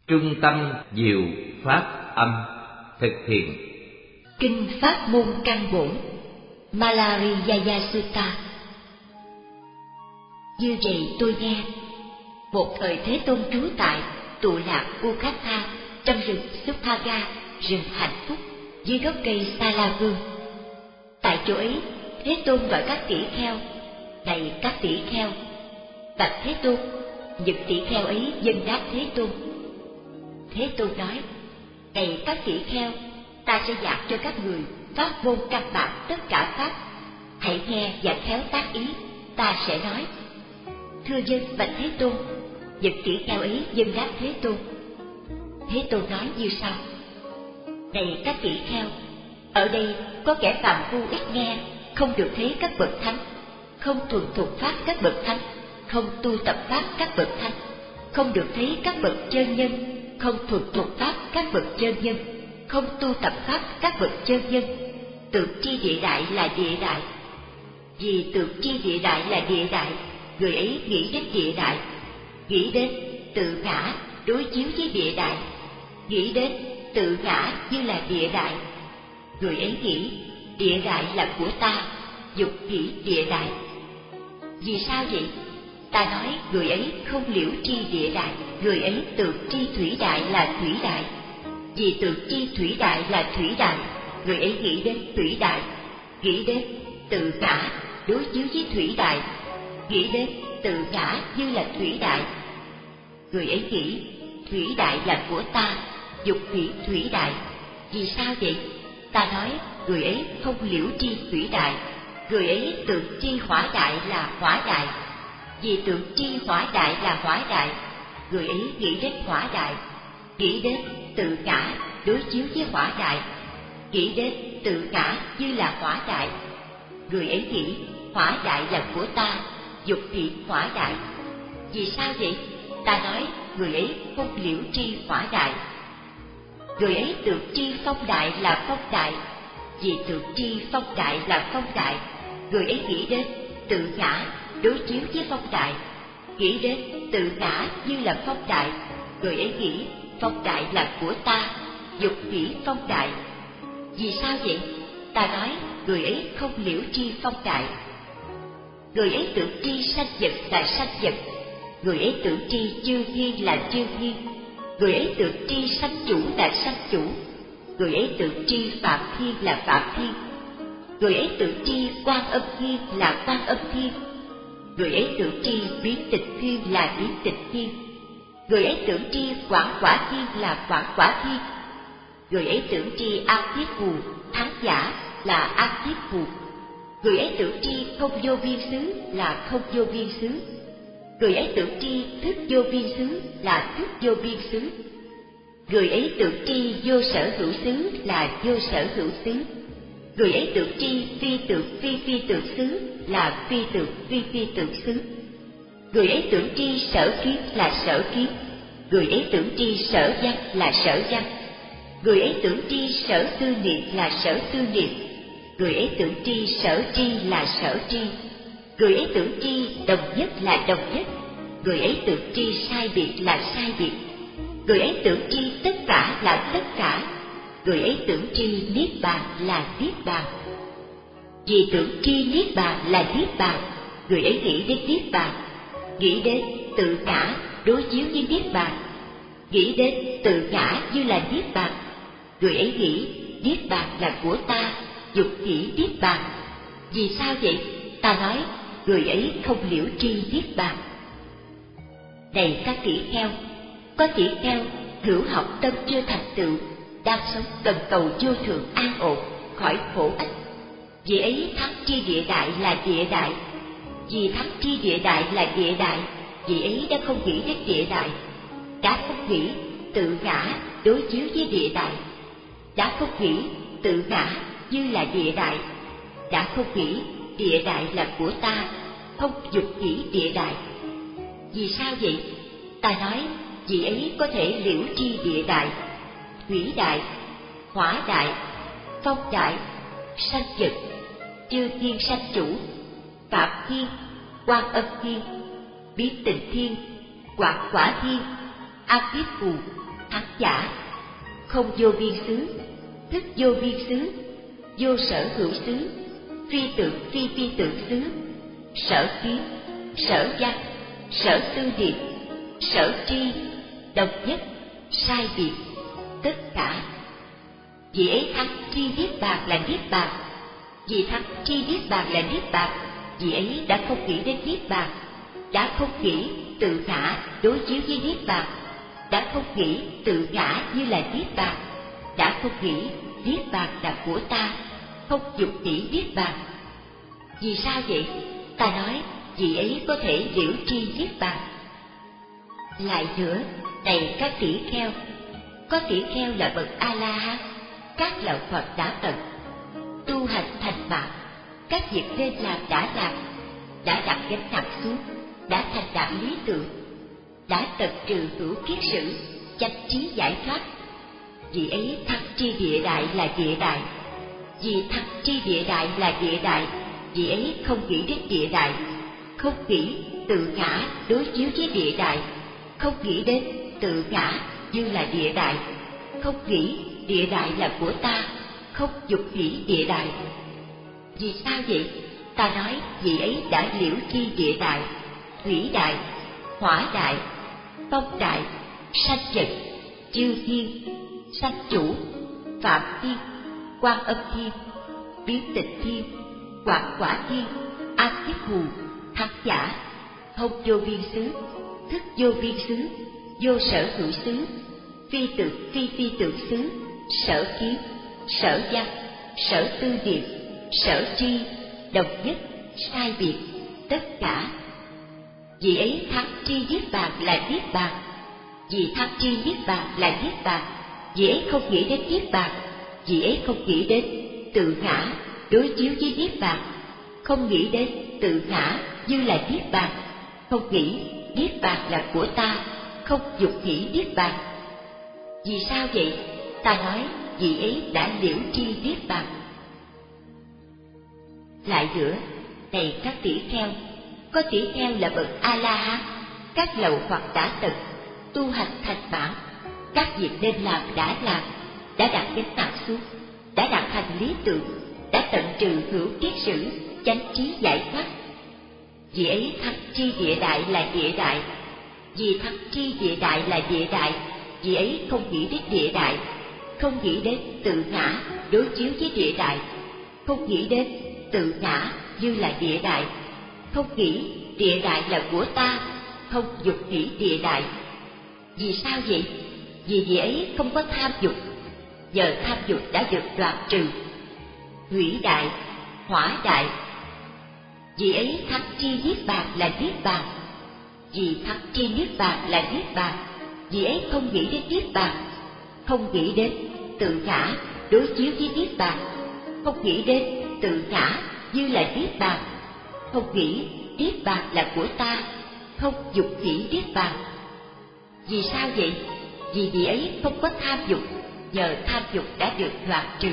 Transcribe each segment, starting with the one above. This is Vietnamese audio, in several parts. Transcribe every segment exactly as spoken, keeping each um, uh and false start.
Trung tâm Diệu Pháp Âm thực hiện Kinh Pháp Môn Căn Bổn Malariyaya Sutta. Như vậy tôi nghe, một thời Thế Tôn trú tại tụ lạc Ukhatha trong rừng Suphaga, rừng hạnh phúc, dưới gốc cây Sa La Vương. Tại chỗ ấy, Thế Tôn gọi các tỷ kheo: này các tỷ kheo, bạch Thế Tôn. Những tỷ kheo ấy dâng đáp Thế Tôn. Thế Tôn nói: này các tỷ kheo, ta sẽ giảng cho các người pháp môn căn bản tất cả pháp. Hãy nghe và khéo tác ý, ta sẽ nói. Thưa dân bạch Thế Tôn. Những tỷ kheo ấy dâng đáp Thế Tôn. Thế Tôn nói như sau: này các tỷ kheo, ở đây có kẻ phàm phu ít nghe, không được thấy các bậc thánh, không thuần thục pháp các bậc thánh, không tu tập pháp các bậc thánh, không được thấy các bậc chân nhân, không thuần thục pháp các bậc chân nhân, không tu tập pháp các bậc chân nhân. Tượng tri địa đại là địa đại. Vì tượng tri địa đại là địa đại, người ấy nghĩ đến địa đại, nghĩ đến tự ngã đối chiếu với địa đại, nghĩ đến tự ngã như là địa đại. Người ấy nghĩ địa đại là của ta, dục nghĩ địa đại. Vì sao vậy? Ta nói người ấy không liễu tri địa đại, người ấy tượng tri thủy đại là thủy đại. Vì tượng tri thủy đại là thủy đại, người ấy nghĩ đến thủy đại, nghĩ đến tự ngã đối chiếu với thủy đại, nghĩ đến tự ngã như là thủy đại. Người ấy nghĩ thủy đại là của ta, dục nghĩ thủy đại. Vì sao vậy? Ta nói người ấy không liễu tri thủy đại, người ấy tượng tri hỏa đại là hỏa đại. Vì tượng tri hỏa đại là hỏa đại, người ấy nghĩ đến hỏa đại, nghĩ đến tự ngã đối chiếu với hỏa đại, nghĩ đến tự ngã như là hỏa đại. Người ấy nghĩ hỏa đại là của ta, dục nghĩ hỏa đại. Vì sao vậy? Ta nói người ấy không liễu tri hỏa đại. Người ấy tượng tri phong đại là phong đại. Vì tượng tri phong đại là phong đại, người ấy nghĩ đến tự ngã đối chiếu với phong đại, nghĩ đến tự ngã như là phong đại. Người ấy nghĩ phong đại là của ta, dục nghĩ phong đại. Vì sao vậy? Ta nói người ấy không liễu tri phong đại. Người ấy tưởng tri sanh vật là sanh vật, người ấy tưởng tri chư thiên là chư thiên, người ấy tưởng tri sanh chủ là sanh chủ, người ấy tưởng tri phạm thiên là phạm thiên, người ấy tưởng tri quan âm thiên là quan âm thiên, người ấy tưởng tri biến tịch thiên là biến tịch thiên, người ấy tưởng tri quảng quả thiên là quảng quả thiên, người ấy tưởng tri an thiết hù thắng giả là an thiết hù, người ấy tưởng tri không vô biên xứ là không vô biên xứ, người ấy tưởng tri thức vô biên xứ là thức vô biên xứ, người ấy tưởng tri vô sở hữu xứ là vô sở hữu xứ, người ấy tưởng tri phi tưởng phi phi tưởng xứ là phi tưởng phi phi tưởng xứ, người ấy tưởng tri sở kiến là sở kiến, người ấy tưởng tri sở văn là sở văn, người ấy tưởng tri sở tư niệm là sở tư niệm, người ấy tưởng tri sở tri là sở tri, người ấy tưởng tri đồng nhất là đồng nhất, người ấy tưởng tri sai biệt là sai biệt, người ấy tưởng tri tất cả là tất cả, người ấy tưởng tri niết bàn là niết bàn. Vì tưởng tri niết bàn là niết bàn, người ấy nghĩ đến niết bàn, nghĩ đến tự ngã đối chiếu với niết bàn, nghĩ đến tự ngã như là niết bàn, người ấy nghĩ niết bàn là của ta, dục nghĩ niết bàn. Vì sao vậy? Ta nói người ấy không liễu tri niết bàn. Này các tỷ kheo, có tỷ kheo hữu học tâm chưa thành tựu, đang sống cần cầu vô thượng an ổn khỏi khổ ách. Vì ấy thắng tri địa đại là địa đại. Vì thắng tri địa đại là địa đại, vì ấy đã không nghĩ đến địa đại, đã không nghĩ tự ngã đối chiếu với địa đại, đã không nghĩ tự ngã như là địa đại, đã không nghĩ địa đại là của ta, không dục nghĩ địa đại. Vì sao vậy? Ta nói vì ấy có thể liễu tri địa đại, thủy đại, hỏa đại, phong đại, sanh vật, chư thiên sanh chủ, phạm thiên, quan âm thiên, biến tịnh thiên, quảng quả thiên, an thiết phù, thắng giả, không vô biên xứ, thức vô biên xứ, vô sở hữu xứ, phi tượng phi phi tượng xứ, sở kiến, sở văn, sở tư điệp, sở tri, đồng nhất, sai biệt, tất cả. Vì ấy thắng tri niết bàn là niết bàn. Vì thắng tri niết bàn là niết bàn, vì ấy đã không nghĩ đến niết bàn, đã không nghĩ tự ngã đối chiếu với niết bàn, đã không nghĩ tự ngã như là niết bàn, đã không nghĩ niết bàn là của ta, không dục nghĩ niết bàn. Vì sao vậy? Ta nói vì ấy có thể liễu tri niết bàn. Lại nữa, này các tỷ kheo, có tỷ kheo là bậc A La Hán, các lão Phật đã tận, tu hành thành bạc, các việc nên làm đã làm, đã đặt gánh nặng xuống, đã thành đạt lý tưởng, đã tận trừ hữu kiết sử, chánh trí giải thoát. Vì ấy thắng tri địa đại là địa đại. Vì thắng tri địa đại là địa đại, vì ấy không nghĩ đến địa đại, không nghĩ tự ngã đối chiếu với địa đại, không nghĩ đến tự ngã như là địa đại, không nghĩ địa đại là của ta, không dục nghĩ địa đại. Vì sao vậy? Ta nói vì ấy đã liễu tri địa đại, thủy đại, hỏa đại, phong đại, sanh trật, chư thiên, sanh chủ, phạm thiên, quan âm thiên, biến tịnh thiên, quảng quả thiên, an thiết hù, thắng giả, thông vô biên xứ, thức vô biên xứ, vô sở hữu xứ, phi tượng phi phi tượng xứ, sở kiến, sở văn, sở tư điệp, sở tri, đồng nhất, sai biệt, tất cả. Vì ấy thắng tri niết bàn là niết bàn. Vì thắng tri niết bàn là niết bàn, vì ấy không nghĩ đến niết bàn, vì ấy không nghĩ đến tự ngã đối chiếu với niết bàn, không nghĩ đến tự ngã như là niết bàn, không nghĩ niết bàn là của ta, không dục nghĩ niết bàn. Vì sao vậy? Ta nói vì ấy đã liễu tri niết bàn. Lại nữa, này các tỷ kheo, có tỷ kheo là bậc A La Hán, các lậu hoặc đã tận, tu hành thành bản, các việc nên làm đã làm, đã đặt gánh nặng xuống, đã đạt thành lý tưởng, đã tận trừ hữu kiết sử, chánh trí giải thoát. Vì ấy thắng tri địa đại là địa đại. Vì thắng tri địa đại là địa đại, vì ấy không nghĩ đến địa đại, không nghĩ đến tự ngã đối chiếu với địa đại, không nghĩ đến tự ngã như là địa đại, không nghĩ địa đại là của ta, không dục nghĩ địa đại. Vì sao vậy? Vì vị ấy không có tham dục, nhờ tham dục đã được đoạn trừ. Thủy đại, hỏa đại. Vì ấy thắng tri niết bàn là niết bàn. Vì thắng tri niết bàn là niết bàn, vì ấy không nghĩ đến niết bàn, không nghĩ đến tự ngã đối chiếu với niết bàn, không nghĩ đến tự ngã như là niết bàn, không nghĩ niết bàn là của ta, không dục nghĩ niết bàn. Vì sao vậy? Vì vị ấy không có tham dục, nhờ tham dục đã được đoạn trừ.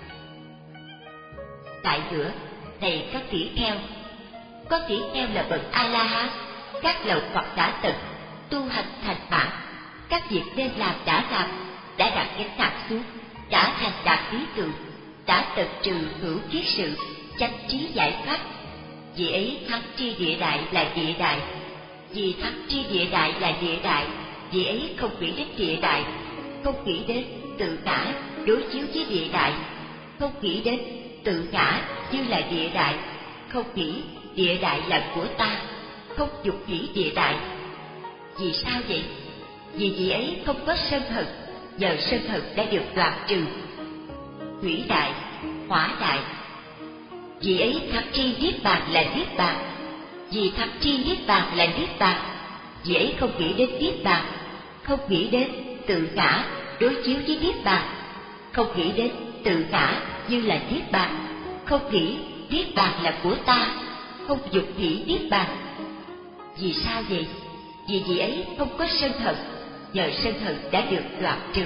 Tại nữa, này các tỷ kheo, có tỷ kheo là bậc A La Hán, các lậu Phật đã tận, tu hành thành bản, các việc nên làm đã làm, đã đặt gánh nặng xuống, đã thành đạt lý tưởng, đã tận trừ hữu kiết sự, chánh trí giải thoát. Vì ấy thắng tri địa đại là địa đại. Vì thắng tri địa đại là địa đại, vì ấy không nghĩ đến địa đại, không nghĩ đến tự ngã đối chiếu với địa đại, không nghĩ đến tự ngã như là địa đại, không nghĩ địa đại là của ta, không dục nghĩ địa đại. Vì sao vậy? Vì vị ấy không có sân hận, nhờ sân hận đã được đoạn trừ. Thủy đại, hỏa đại. Vì ấy thắng tri niết bàn là niết bàn. Vì thắng tri niết bàn là niết bàn, vì ấy không nghĩ đến niết bàn, không nghĩ đến tự ngã đối chiếu với niết bàn, không nghĩ đến tự ngã như là niết bàn, không nghĩ niết bàn là của ta, không dục nghĩ niết bàn. Vì sao vậy? Vì vị ấy không có sân hận, nhờ sân hận đã được đoạn trừ.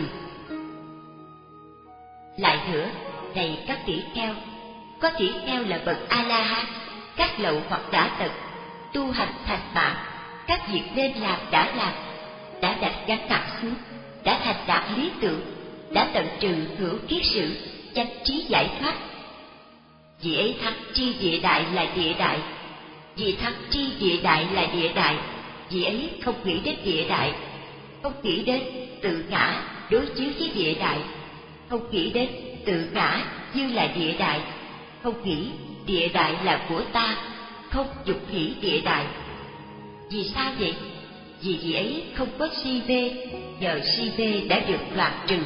Lại nữa, này các tỷ kheo, có tỷ kheo là bậc A La Hán, các lậu hoặc đã tận, tu hành thành bản, các việc nên làm đã làm, đã đặt gánh nặng xuống, đã thành đạt lý tưởng, đã tận trừ hữu kiết sử, chánh trí giải thoát. Vì ấy thắng tri địa đại là địa đại, vì thắng tri địa đại là địa đại, vì ấy không nghĩ đến địa đại, không nghĩ đến tự ngã đối chiếu với địa đại, không nghĩ đến tự ngã như là địa đại, không nghĩ địa đại là của ta, không dục hỷ địa đại. Vì sao vậy? Vì vị ấy không có si mê, nhờ si mê đã được đoạn trừ.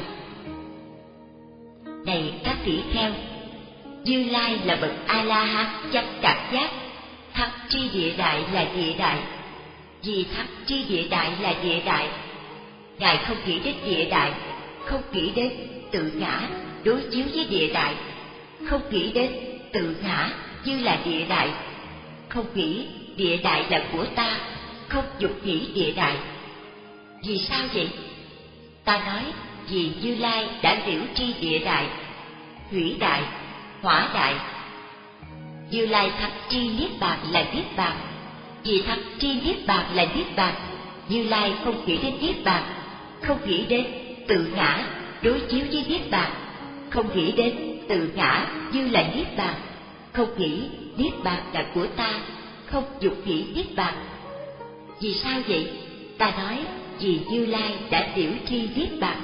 Này các tỷ kheo, Như Lai là bậc A La Hán chánh cảm giác, thắng tri địa đại là địa đại. Vì thắng tri địa đại là địa đại, Ngài không nghĩ đến địa đại, không nghĩ đến tự ngã đối chiếu với địa đại, không nghĩ đến tự ngã như là địa đại, không nghĩ địa đại là của ta, không dục hỷ địa đại. Vì sao vậy? Ta nói vì Như Lai đã liễu tri địa đại, thủy đại, hỏa đại. Như Lai thắng tri niết bàn là niết bàn, vì thắng tri niết bàn là niết bàn, Như Lai không nghĩ đến niết bàn, không nghĩ đến tự ngã đối chiếu với niết bàn, không nghĩ đến tự ngã như là niết bàn, không nghĩ niết bàn là của ta, không dục hỷ niết bàn. Vì sao vậy? Ta nói vì Như Lai đã liễu tri niết bàn.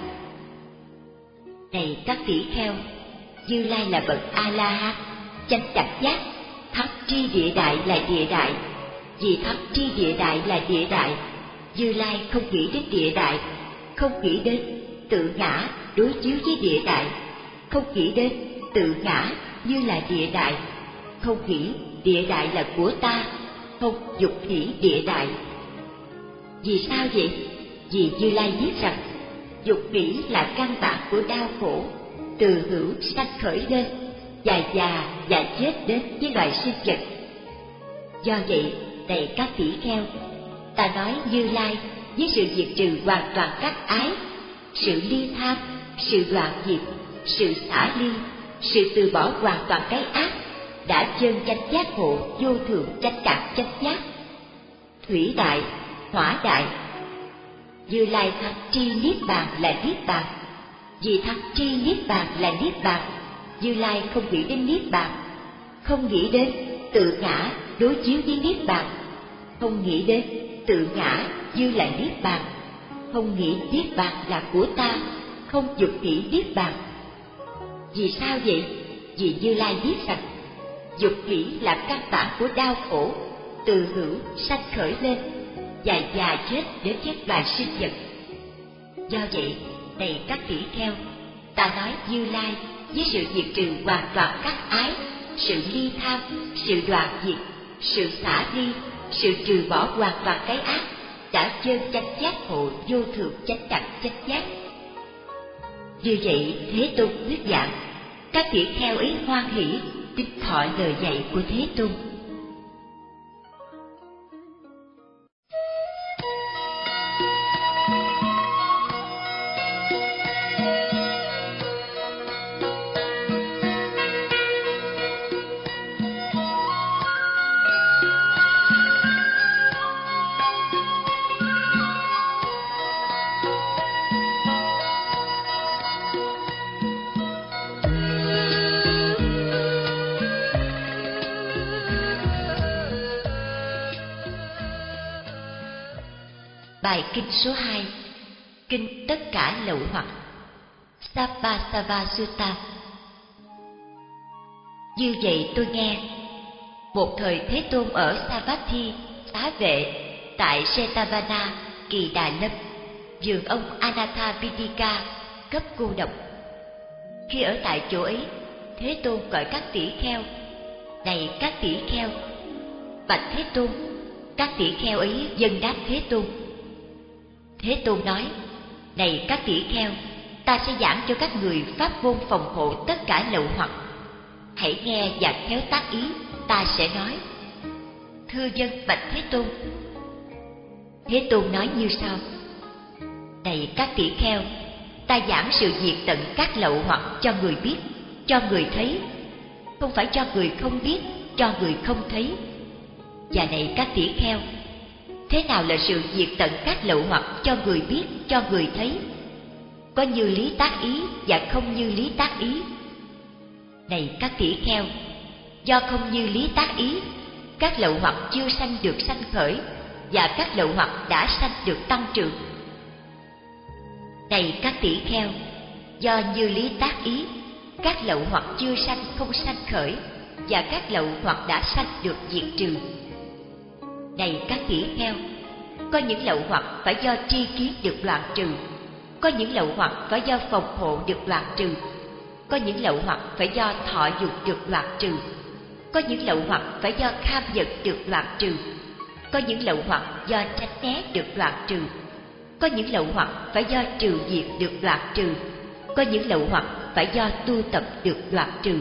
Này các tỷ kheo, Như Lai là bậc A La Hán chánh đẳng giác, thắng tri địa đại là địa đại. Vì thắng tri địa đại là địa đại, Như Lai không nghĩ đến địa đại, không nghĩ đến tự ngã đối chiếu với địa đại, không nghĩ đến tự ngã như là địa đại, không nghĩ địa đại là của ta, không dục hỷ địa đại. Vì sao vậy? Vì Như Lai biết rằng dục hỷ là căn bản của đau khổ, từ hữu sanh khởi lên, và già và chết đến với loài sinh vật. Do vậy, này các tỷ kheo, ta nói Như Lai với sự diệt trừ hoàn toàn các ái, sự ly tham, sự đoạn diệt, sự xả ly, sự từ bỏ hoàn toàn cái ác, đã chân chánh giác ngộ vô thượng chánh đẳng chánh giác. Thủy đại, hỏa đại. Như Lai thắng tri niết bàn là niết bàn, vì thắng tri niết bàn là niết bàn, Như Lai không nghĩ đến niết bàn, không nghĩ đến tự ngã đối chiếu với niết bàn, không nghĩ đến tự ngã như là niết bàn, không nghĩ niết bàn là của ta, không dục hỷ niết bàn. Vì sao vậy? Vì Như Lai biết rằng dục hỷ là căn bản của đau khổ, từ hữu sanh khởi lên, và già chết đến với loài sinh vật. Do vậy, này các tỷ kheo, ta nói Như Lai với sự diệt trừ hoàn toàn các ái, sự ly tham, sự đoạn diệt, sự xả ly, sự trừ bỏ hoàn toàn cái ác, đã chân chánh giác ngộ vô thượng chánh đẳng chánh giác. Như vậy Thế Tôn thuyết giảng, các tỷ kheo ấy hoan hỷ tín thọ lời dạy của Thế Tôn. Bài kinh số hai, kinh tất cả lậu hoặc, Sabbasava Sutta. Như vậy tôi nghe, một thời Thế Tôn ở Savatthi, Xá Vệ, tại Jetavana, Kỳ Đà Lâm, vườn ông Anathapindika, cấp cô độc. Khi ở tại chỗ ấy, Thế Tôn gọi các tỷ kheo, này các tỷ kheo, bạch Thế Tôn. Các tỷ kheo ấy dâng đáp Thế Tôn. Thế Tôn nói, này các tỷ kheo, ta sẽ giảng cho các người pháp môn phòng hộ tất cả lậu hoặc. Hãy nghe và khéo tác ý, ta sẽ nói. Thưa dân bạch Thế Tôn. Thế Tôn nói như sau: này các tỷ kheo, ta giảng sự diệt tận các lậu hoặc cho người biết, cho người thấy, không phải cho người không biết, cho người không thấy. Và này các tỷ kheo, thế nào là sự diệt tận các lậu hoặc cho người biết, cho người thấy? có như lý tác ý và không như lý tác ý. Này các tỷ kheo, do không như lý tác ý, các lậu hoặc chưa sanh được sanh khởi, và các lậu hoặc đã sanh được tăng trưởng. Này các tỷ kheo, do như lý tác ý, các lậu hoặc chưa sanh không sanh khởi, và các lậu hoặc đã sanh được diệt trừ. Này các tỷ kheo, có những lậu hoặc phải do tri kiến được đoạn trừ, có những lậu hoặc phải do phòng hộ được đoạn trừ, có những lậu hoặc phải do thọ dục được đoạn trừ, có những lậu hoặc phải do tham vật được đoạn trừ, có những lậu hoặc do tránh né được đoạn trừ, có những lậu hoặc phải do trừ diệt được đoạn trừ, có những lậu hoặc phải do tu tập được đoạn trừ.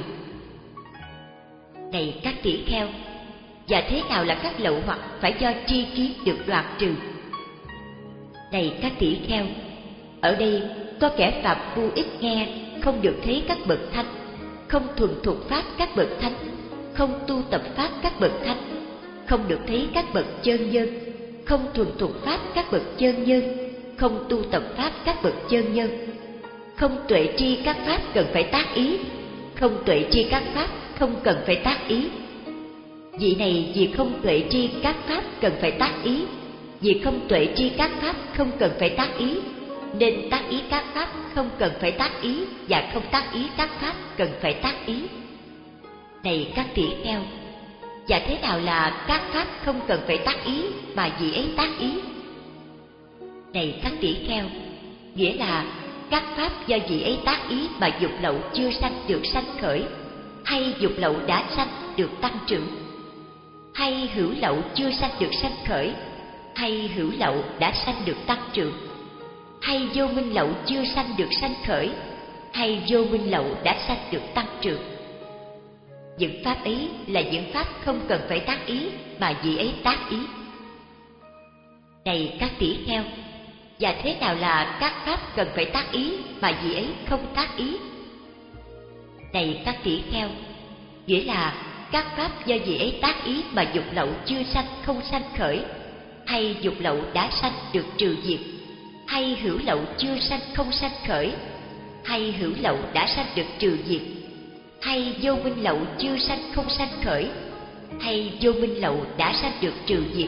Này các tỷ kheo, và thế nào là các lậu hoặc phải do tri kiến được đoạn trừ? Này các tỷ kheo, ở đây có kẻ phạm phu ít nghe, không được thấy các bậc thánh, không thuần thục pháp các bậc thánh, không tu tập pháp các bậc thánh, không được thấy các bậc chân nhân, không thuần thục pháp các bậc chân nhân, không tu tập pháp các bậc chân nhân, không tuệ tri các pháp cần phải tác ý, không tuệ tri các pháp không cần phải tác ý. Vị này vì không tuệ tri các pháp cần phải tác ý, vì không tuệ tri các pháp không cần phải tác ý, nên tác ý các pháp không cần phải tác ý, và không tác ý các pháp cần phải tác ý. Này các tỷ kheo, và thế nào là các pháp không cần phải tác ý mà vị ấy tác ý? Này các tỷ kheo, nghĩa là các pháp do vị ấy tác ý mà dục lậu chưa sanh được sanh khởi, hay dục lậu đã sanh được tăng trưởng, hay hữu lậu chưa sanh được sanh khởi, hay hữu lậu đã sanh được tăng trưởng, hay vô minh lậu chưa sanh được sanh khởi, hay vô minh lậu đã sanh được tăng trưởng. Những pháp ấy là những pháp không cần phải tác ý mà vị ấy tác ý. Này các tỷ kheo, và thế nào là các pháp cần phải tác ý mà vị ấy không tác ý? Này các tỷ kheo, nghĩa là các pháp do vị ấy tác ý mà dục lậu chưa sanh không sanh khởi, hay dục lậu đã sanh được trừ diệt, hay hữu lậu chưa sanh không sanh khởi, hay hữu lậu đã sanh được trừ diệt, hay vô minh lậu chưa sanh không sanh khởi, hay vô minh lậu đã sanh được trừ diệt.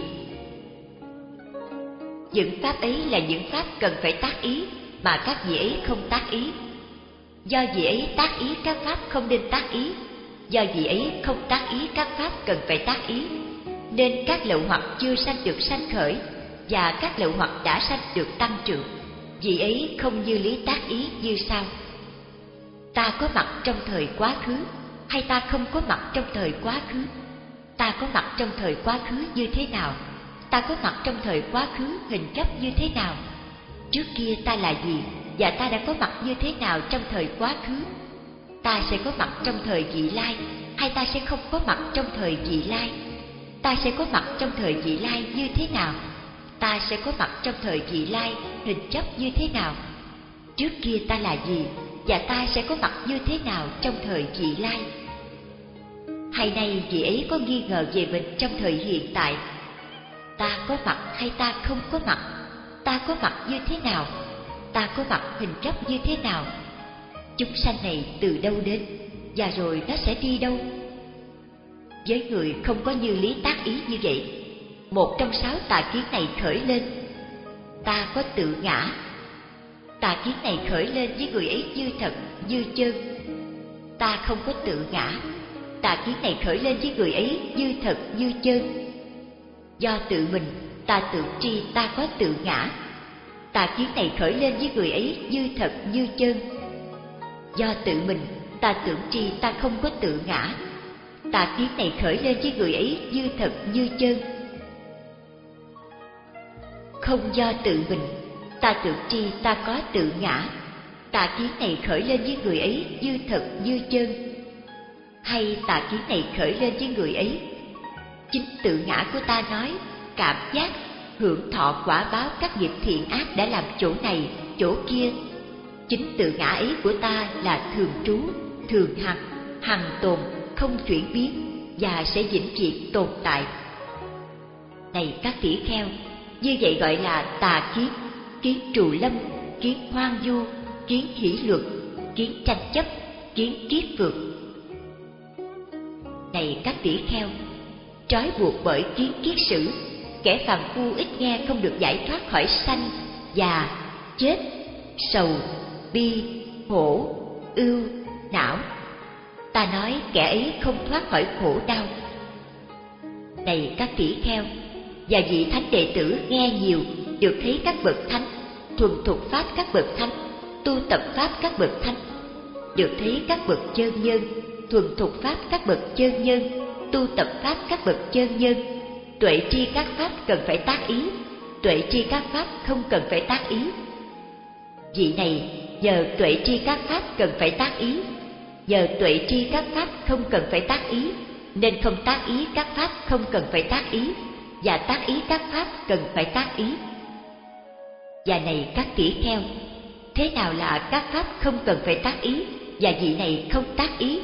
Những pháp ấy là những pháp cần phải tác ý mà các vị ấy không tác ý. Do vị ấy tác ý các pháp không nên tác ý, do vị ấy không tác ý các pháp cần phải tác ý, nên các lậu hoặc chưa sanh được sanh khởi, và các lậu hoặc đã sanh được tăng trưởng. Vị ấy không như lý tác ý như sau: ta có mặt trong thời quá khứ, hay ta không có mặt trong thời quá khứ? Ta có mặt trong thời quá khứ như thế nào? Ta có mặt trong thời quá khứ hình chấp như thế nào? Trước kia ta là gì, và ta đã có mặt như thế nào trong thời quá khứ? Ta sẽ có mặt trong thời vị lai, hay ta sẽ không có mặt trong thời vị lai? Ta sẽ có mặt trong thời vị lai như thế nào? Ta sẽ có mặt trong thời vị lai hình chấp như thế nào? Trước kia ta là gì, và ta sẽ có mặt như thế nào trong thời vị lai? Hay nay vị ấy có nghi ngờ về mình trong thời hiện tại: ta có mặt hay ta không có mặt? Ta có mặt như thế nào? Ta có mặt hình chấp như thế nào? Chúng sanh này từ đâu đến, và rồi nó sẽ đi đâu? Với người không có như lý tác ý như vậy, một trong sáu tà kiến này khởi lên: ta có tự ngã. Tà kiến này khởi lên với người ấy như thật, như chân. Ta không có tự ngã. Tà kiến này khởi lên với người ấy như thật, như chân. Do tự mình, ta tưởng tri ta có tự ngã. Tà kiến này khởi lên với người ấy như thật, như chân. Do tự mình, ta tưởng tri ta không có tự ngã. Tà kiến này khởi lên với người ấy như thật, như chân. Không do tự mình, ta tưởng tri ta có tự ngã. Tà kiến này khởi lên với người ấy như thật, như chân. Hay tà kiến này khởi lên với người ấy: chính tự ngã của ta nói, cảm giác, hưởng thọ quả báo các nghiệp thiện ác đã làm chỗ này, chỗ kia. Chính tự ngã ấy của ta là thường trú, thường hằng, hằng tồn, không chuyển biến, và sẽ vĩnh viễn tồn tại. Này các tỷ kheo, như vậy gọi là tà kiến, kiến trù lâm, kiến hoang du, kiến hỷ luật, kiến tranh chấp, kiến kiết phược. Này các tỷ kheo, trói buộc bởi kiến kiết sử, kẻ phàm phu ít nghe không được giải thoát khỏi sanh, già, chết, sầu, bi, khổ, ưu, não. Ta nói kẻ ấy không thoát khỏi khổ đau. Này các tỷ kheo, và vị thánh đệ tử nghe nhiều, được thấy các bậc thánh, thuần thục pháp các bậc thánh, tu tập pháp các bậc thánh, được thấy các bậc chân nhân, thuần thục pháp các bậc chân nhân, tu tập pháp các bậc chân nhân, tuệ tri các pháp cần phải tác ý, tuệ tri các pháp không cần phải tác ý. Vị này nhờ tuệ tri các pháp cần phải tác ý, nhờ tuệ tri các pháp không cần phải tác ý, nên không tác ý các pháp không cần phải tác ý, và tác ý các pháp cần phải tác ý. Và này các tỷ kheo, thế nào là các pháp không cần phải tác ý, và vị này không tác ý?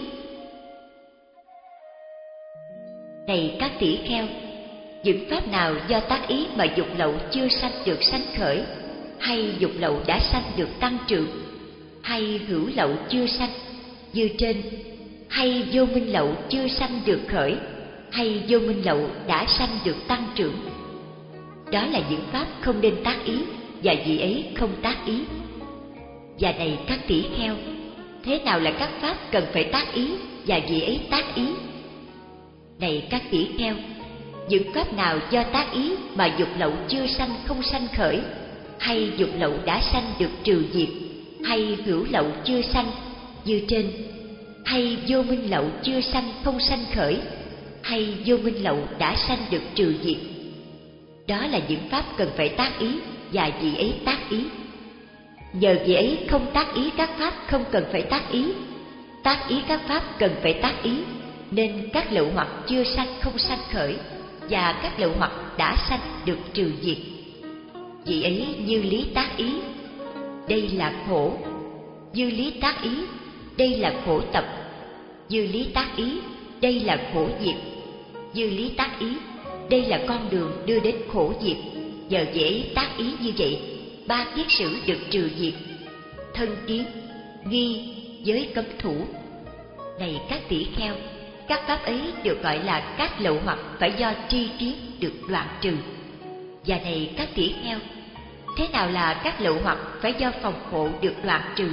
Này các tỷ kheo, những pháp nào do tác ý mà dục lậu chưa sanh được sanh khởi, hay dục lậu đã sanh được tăng trưởng, hay hữu lậu chưa sanh như trên, hay vô minh lậu chưa sanh được khởi, hay vô minh lậu đã sanh được tăng trưởng, đó là những pháp không nên tác ý, và vị ấy không tác ý. Và này các tỷ kheo, thế nào là các pháp cần phải tác ý, và vị ấy tác ý? Này các tỷ kheo, những pháp nào do tác ý mà dục lậu chưa sanh không sanh khởi, hay dục lậu đã sanh được trừ diệt, hay hữu lậu chưa sanh như trên, hay vô minh lậu chưa sanh không sanh khởi, hay vô minh lậu đã sanh được trừ diệt, đó là những pháp cần phải tác ý, và vị ấy tác ý. Nhờ vị ấy không tác ý các pháp không cần phải tác ý, tác ý các pháp cần phải tác ý, nên các lậu hoặc chưa sanh không sanh khởi, và các lậu hoặc đã sanh được trừ diệt. Vị ấy như lý tác ý, đây là khổ; như lý tác ý, đây là khổ tập; như lý tác ý, đây là khổ diệt; như lý tác ý, đây là con đường đưa đến khổ diệt. Nhờ vị ấy tác ý như vậy, ba kiết sử được trừ diệt: thân kiến, nghi, giới cấm thủ. Này các tỷ kheo, các pháp ấy được gọi là các lậu hoặc phải do tri kiến được đoạn trừ. Và này các tỷ kheo, thế nào là các lậu hoặc phải do phòng hộ được đoạn trừ?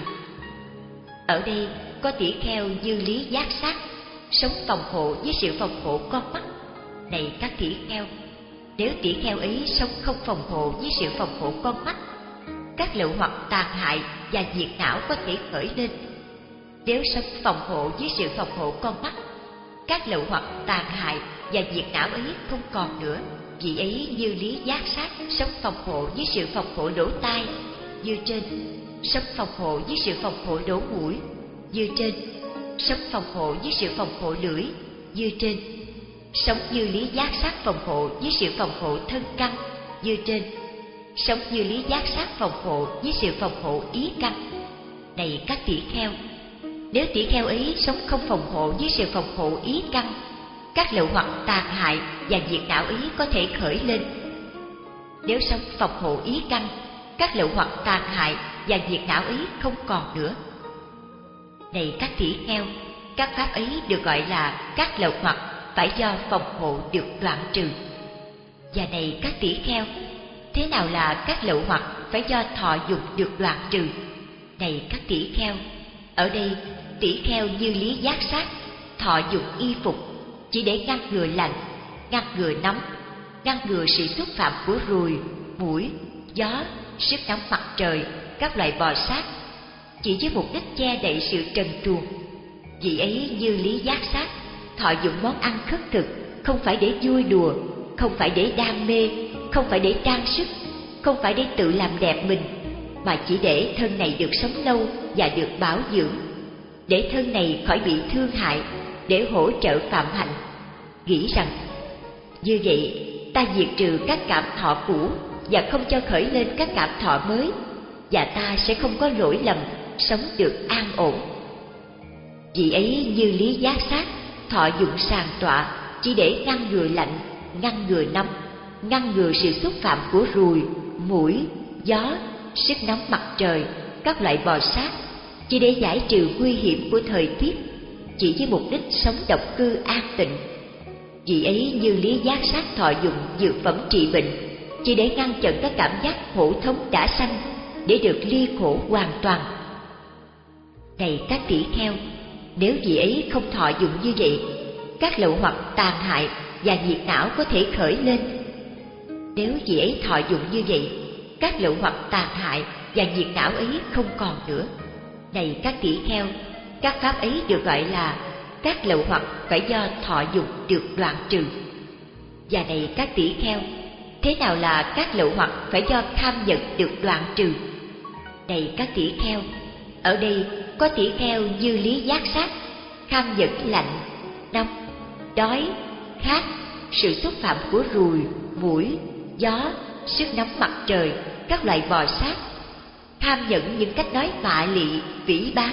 Ở đây có tỷ kheo như lý giác sát, sống phòng hộ với sự phòng hộ con mắt. Này các tỷ kheo, nếu tỷ kheo ấy sống không phòng hộ với sự phòng hộ con mắt, các lậu hoặc tàn hại và diệt não có thể khởi lên. Nếu sống phòng hộ với sự phòng hộ con mắt, các lậu hoặc tàn hại và diệt não ấy không còn nữa. Vị ấy như lý giác sát, sống phòng hộ với sự phòng hộ lỗ tai như trên, sống phòng hộ với sự phòng hộ lỗ mũi như trên, sống phòng hộ với sự phòng hộ lưỡi như trên, sống như lý giác sát phòng hộ với sự phòng hộ thân căn như trên, sống như lý giác sát phòng hộ với sự phòng hộ ý căn. Này các tỷ kheo, nếu tỷ kheo ấy sống không phòng hộ với sự phòng hộ ý căn, các lậu hoặc tàn hại và diệt não ấy có thể khởi lên. Nếu sống phòng hộ ý căn, các lậu hoặc tàn hại và diệt não ấy không còn nữa. Này các tỷ kheo, các pháp ấy được gọi là các lậu hoặc phải do phòng hộ được đoạn trừ. Và này các tỷ kheo, thế nào là các lậu hoặc phải do thọ dụng được đoạn trừ? Này các tỷ kheo, ở đây tỷ kheo như lý giác sát, thọ dụng y phục chỉ để ngăn ngừa lạnh, ngăn ngừa nóng, ngăn ngừa sự xúc phạm của ruồi, muỗi, gió, sức nóng mặt trời, các loại bò sát, chỉ với mục đích che đậy sự trần truồng. Vị ấy như lý giác sát, thọ dụng món ăn khất thực không phải để vui đùa, không phải để đam mê, không phải để trang sức, không phải để tự làm đẹp mình, mà chỉ để thân này được sống lâu và được bảo dưỡng, để thân này khỏi bị thương hại, để hỗ trợ phạm hạnh. Nghĩ rằng như vậy ta diệt trừ các cảm thọ cũ và không cho khởi lên các cảm thọ mới, và ta sẽ không có lỗi lầm, sống được an ổn. Vị ấy như lý giác sát, thọ dụng sàng tọa chỉ để ngăn ngừa lạnh, ngăn ngừa nóng, ngăn ngừa sự xúc phạm của ruồi, muỗi, gió, sức nóng mặt trời, các loại bò sát, chỉ để giải trừ nguy hiểm của thời tiết, chỉ với mục đích sống độc cư an tịnh. Vị ấy như lý giác sát thọ dụng dược phẩm trị bệnh, chỉ để ngăn chặn các cảm giác hổ thống đã sanh, để được ly khổ hoàn toàn. Này các tỷ kheo, nếu vị ấy không thọ dụng như vậy, các lậu hoặc tàn hại và nhiệt não có thể khởi lên. Nếu vị ấy thọ dụng như vậy, các lậu hoặc tàn hại và nhiệt não ấy không còn nữa. Này các tỷ kheo, các pháp ấy được gọi là các lậu hoặc phải do thọ dụng được đoạn trừ. Và này các tỷ kheo, thế nào là các lậu hoặc phải do tham nhẫn được đoạn trừ? Này các tỷ kheo, ở đây có tỷ kheo như lý giác sát, tham nhẫn lạnh, nóng, đói, khát, sự xúc phạm của ruồi, muỗi, gió, sức nóng mặt trời, các loại bò sát, tham nhẫn những cách nói mạ lị, vĩ bán.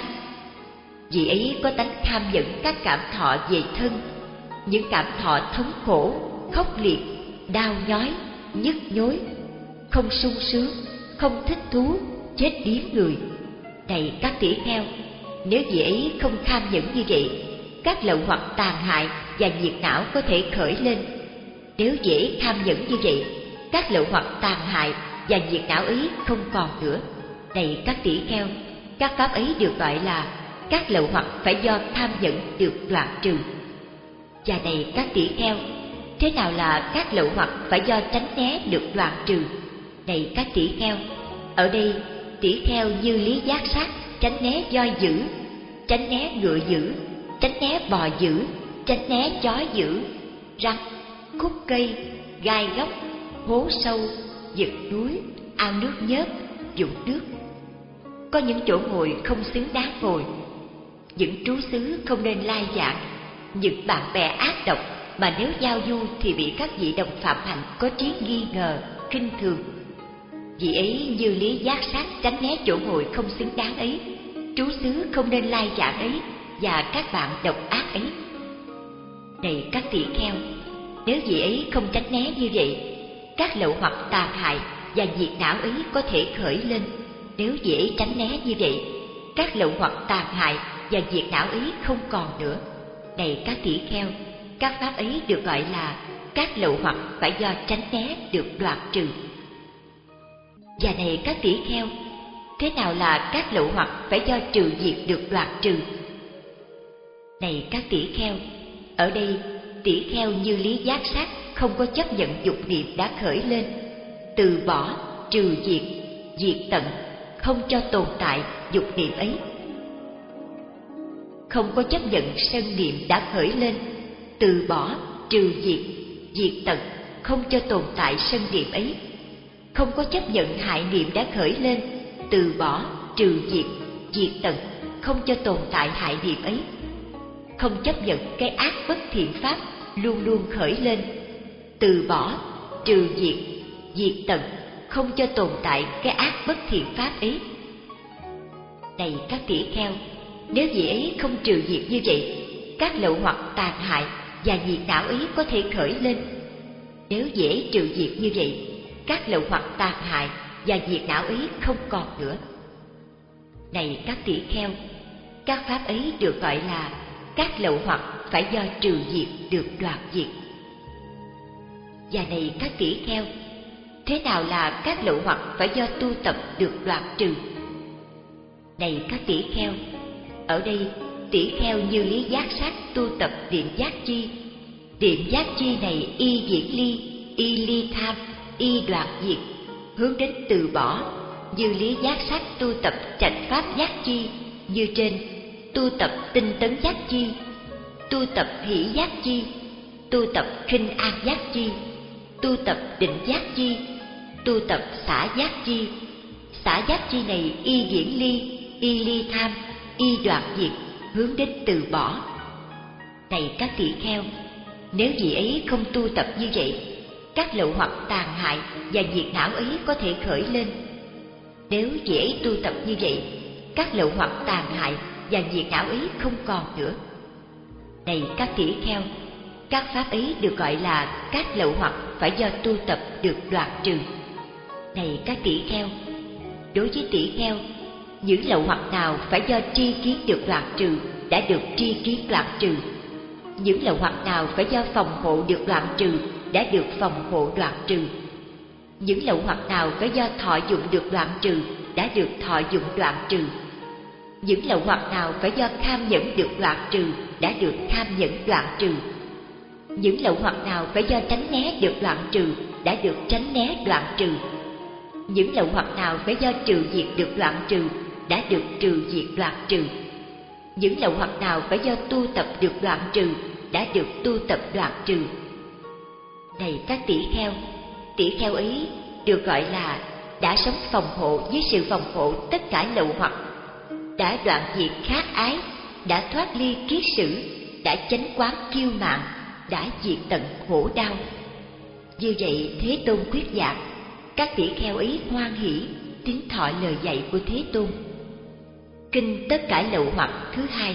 Vì ấy có tánh tham nhẫn các cảm thọ về thân, những cảm thọ thống khổ, khốc liệt, đau nhói, nhức nhối, không sung sướng, không thích thú, chết điếng người. Này các tỷ kheo, nếu vị ấy không tham nhẫn như vậy, các lậu hoặc tàn hại và nhiệt não có thể khởi lên. Nếu vị ấy tham nhẫn như vậy, các lậu hoặc tàn hại và nhiệt não ấy không còn nữa. Này các tỷ kheo, các pháp ấy được gọi là các lậu hoặc phải do tham nhẫn được đoạn trừ. Và này các tỷ kheo, thế nào là các lậu hoặc phải do tránh né được đoạn trừ? Này các tỷ kheo, ở đây tỷ kheo như lý giác sát tránh né voi dữ, tránh né ngựa dữ, tránh né bò dữ, tránh né chó dữ, rắn, khúc cây, gai góc, hố sâu, vực núi, ao nước nhớt, vũng nước. Có những chỗ ngồi không xứng đáng ngồi, những trú xứ không nên lai vãng, những bạn bè ác độc mà nếu giao du thì bị các vị đồng phạm hạnh có trí nghi ngờ, khinh thường. Vì ấy như lý giác sát tránh né chỗ ngồi không xứng đáng ấy, trú xứ không nên lai vãng ấy, và các bạn độc ác ấy. Này các tỷ kheo, nếu vị ấy không tránh né như vậy, các lậu hoặc tàn hại và nhiệt não ấy có thể khởi lên. Nếu vị ấy tránh né như vậy, các lậu hoặc tàn hại và nhiệt não ấy không còn nữa. Này các tỷ kheo, các pháp ấy được gọi là các lậu hoặc phải do tránh né được đoạn trừ. Và này các tỷ kheo, thế nào là các lậu hoặc phải do trừ diệt được đoạn trừ? Này các tỷ kheo, ở đây tỷ kheo như lý giác sát không có chấp nhận dục niệm đã khởi lên, từ bỏ, trừ diệt, diệt tận, không cho tồn tại dục niệm ấy. Không có chấp nhận sân niệm đã khởi lên, từ bỏ, trừ diệt, diệt tận, không cho tồn tại sân niệm ấy. Không có chấp nhận hại niệm đã khởi lên, từ bỏ, trừ diệt, diệt tận, không cho tồn tại hại niệm ấy. Không chấp nhận cái ác bất thiện pháp luôn luôn khởi lên, từ bỏ, trừ diệt, diệt tận, không cho tồn tại cái ác bất thiện pháp ấy. Này các tỷ kheo, nếu vị ấy không trừ diệt như vậy, các lậu hoặc tàn hại và nhiệt não ấy có thể khởi lên. Nếu vị ấy trừ diệt như vậy, các lậu hoặc tàn hại và nhiệt não ấy không còn nữa. Này các tỷ kheo, các pháp ấy được gọi là các lậu hoặc phải do trừ diệt được đoạn diệt. Và này các tỷ kheo, thế nào là các lậu hoặc phải do tu tập được đoạn trừ? Này các tỷ kheo, ở đây tỷ kheo như lý giác sát tu tập niệm giác chi. Niệm giác chi này y diễn ly, y ly tham, y đoạn diệt, hướng đến từ bỏ. Như lý giác sát tu tập trạch pháp giác chi như trên, tu tập tinh tấn giác chi, tu tập hỷ giác chi, tu tập khinh an giác chi, tu tập định giác chi, tu tập xả giác chi. Xả giác chi này y diễn ly, y ly tham, y đoạn diệt, hướng đến từ bỏ. Này các tỷ kheo, nếu vị ấy không tu tập như vậy, các lậu hoặc tàn hại và nhiệt não ấy có thể khởi lên. Nếu vị ấy tu tập như vậy, các lậu hoặc tàn hại và nhiệt não ấy không còn nữa. Này các tỷ kheo, các pháp ấy được gọi là các lậu hoặc phải do tu tập được đoạn trừ. Này các tỷ kheo, đối với tỷ kheo, những lậu hoặc nào phải do tri kiến được đoạn trừ đã được tri kiến đoạn trừ. Những lậu hoặc nào phải do phòng hộ được đoạn trừ đã được phòng hộ đoạn trừ. Những lậu hoặc nào phải do thọ dụng được đoạn trừ đã được thọ dụng đoạn trừ. Những lậu hoặc nào phải do kham nhẫn được đoạn trừ đã được kham nhẫn đoạn trừ. Những lậu hoặc nào phải do tránh né được đoạn trừ đã được tránh né đoạn trừ. Những lậu hoặc nào phải do trừ diệt được đoạn trừ đã được trừ diệt đoạn trừ. Những lậu hoặc nào phải do tu tập được đoạn trừ đã được tu tập đoạn trừ. Này các tỷ kheo, tỷ kheo ấy được gọi là đã sống phòng hộ với sự phòng hộ tất cả lậu hoặc, đã đoạn diệt khát ái, đã thoát ly kiết sử, đã chánh quán kiêu mạn, đã diệt tận khổ đau. Như vậy Thế Tôn quyết giảng, các tỷ kheo ấy hoan hỷ tín thọ lời dạy của Thế Tôn. Kinh Tất Cả Lậu Hoặc thứ hai.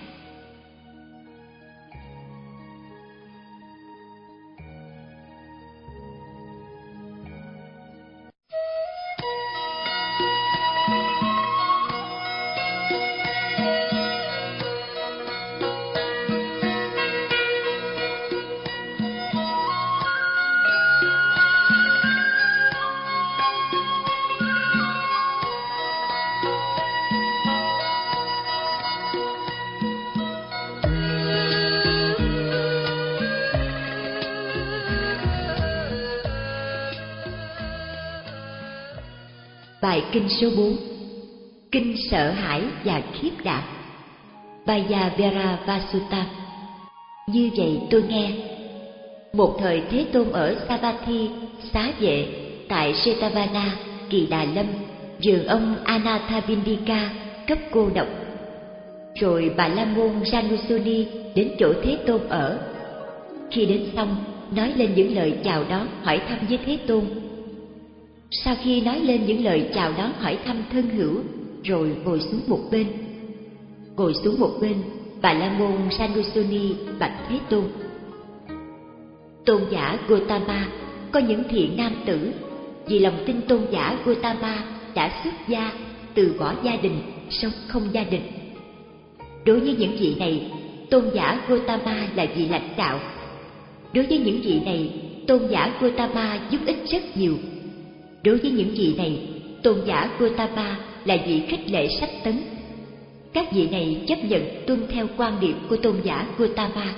Bài kinh số bốn. Kinh sợ hãi và khiếp đảm. Bayavera Vasutta. Như vậy tôi nghe, một thời Thế Tôn ở Savatthi, xá vệ tại Jetavana, Kỳ Đà Lâm, vườn ông Anathapindika, cấp cô độc. Rồi Bà La Môn Janusoni đến chỗ Thế Tôn ở. Khi đến xong, nói lên những lời chào đón hỏi thăm với Thế Tôn. Sau khi nói lên những lời chào đón hỏi thăm thân hữu, rồi ngồi xuống một bên. Ngồi xuống một bên, Bà La Môn Janusoni bạch Thế Tôn: Tôn giả Gotama, có những thiện nam tử vì lòng tin tôn giả Gotama đã xuất gia, từ bỏ gia đình, sống không gia đình. Đối với những vị này, tôn giả Gotama là vị lãnh đạo. Đối với những vị này, tôn giả Gotama giúp ích rất nhiều. Đối với những vị này, tôn giả Gotama là vị khích lệ sách tấn. Các vị này chấp nhận tuân theo quan điểm của tôn giả Gotama.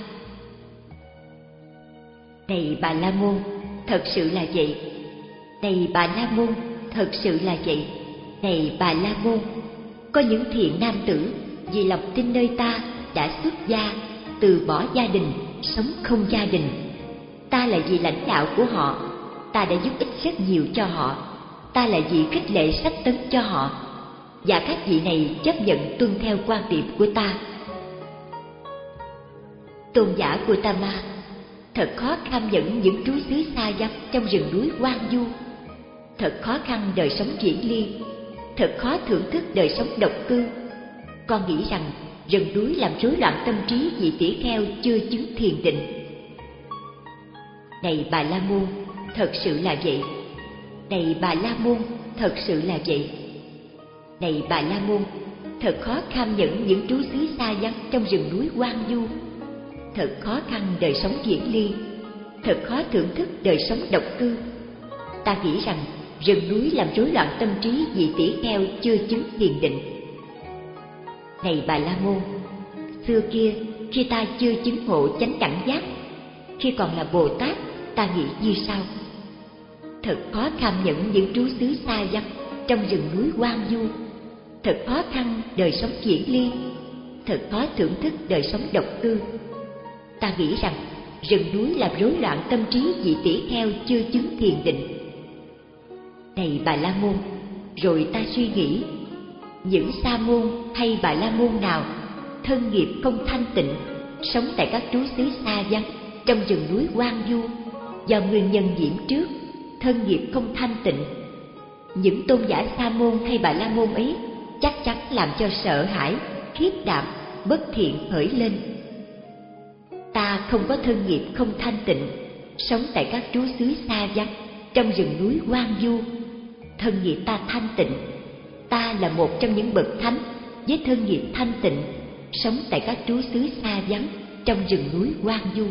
Này Bà La Môn, thật sự là vậy. Này Bà La Môn, thật sự là vậy. Này Bà La Môn, có những thiện nam tử vì lòng tin nơi ta đã xuất gia, từ bỏ gia đình, sống không gia đình. Ta là vị lãnh đạo của họ, ta đã giúp ích rất nhiều cho họ, ta là vị khích lệ sách tấn cho họ, và các vị này chấp nhận tuân theo quan điểm của ta. Tôn giả Gotama, thật khó kham nhẫn những trú xứ xa vắng trong rừng núi hoang vu. Thật khó khăn đời sống viễn ly, thật khó thưởng thức đời sống độc cư. Con nghĩ rằng rừng núi làm rối loạn tâm trí vị tỷ kheo chưa chứng thiền định. Này Bà La Môn, thật sự là vậy. Này Bà La Môn, thật sự là vậy. Này Bà La Môn, thật khó kham nhẫn những trú xứ xa vắng trong rừng núi hoang vu. Thật khó khăn đời sống viễn ly, thật khó thưởng thức đời sống độc cư. Ta nghĩ rằng rừng núi làm rối loạn tâm trí vị tỷ kheo chưa chứng thiền định. Này Bà La Môn, xưa kia khi ta chưa chứng ngộ chánh đẳng giác, khi còn là Bồ Tát, ta nghĩ như sau: thật khó kham nhẫn những trú xứ xa vắng trong rừng núi hoang vu, thật khó khăn đời sống viễn ly, thật khó thưởng thức đời sống độc cư. Ta nghĩ rằng rừng núi làm rối loạn tâm trí vị tỷ kheo chưa chứng thiền định. Này Bà La Môn, rồi ta suy nghĩ, những sa môn hay Bà La Môn nào thân nghiệp không thanh tịnh, sống tại các trú xứ xa vắng trong rừng núi hoang vu, do nguyên nhân nhiễm trước, thân nghiệp không thanh tịnh, những tôn giả sa môn hay Bà La Môn ấy chắc chắn làm cho sợ hãi, khiếp đảm, bất thiện khởi lên. Ta không có thân nghiệp không thanh tịnh, sống tại các trú xứ xa vắng trong rừng núi hoang vu, thân nghiệp ta thanh tịnh. ta là một trong những bậc thánh với thân nghiệp thanh tịnh, sống tại các trú xứ xa vắng trong rừng núi hoang vu.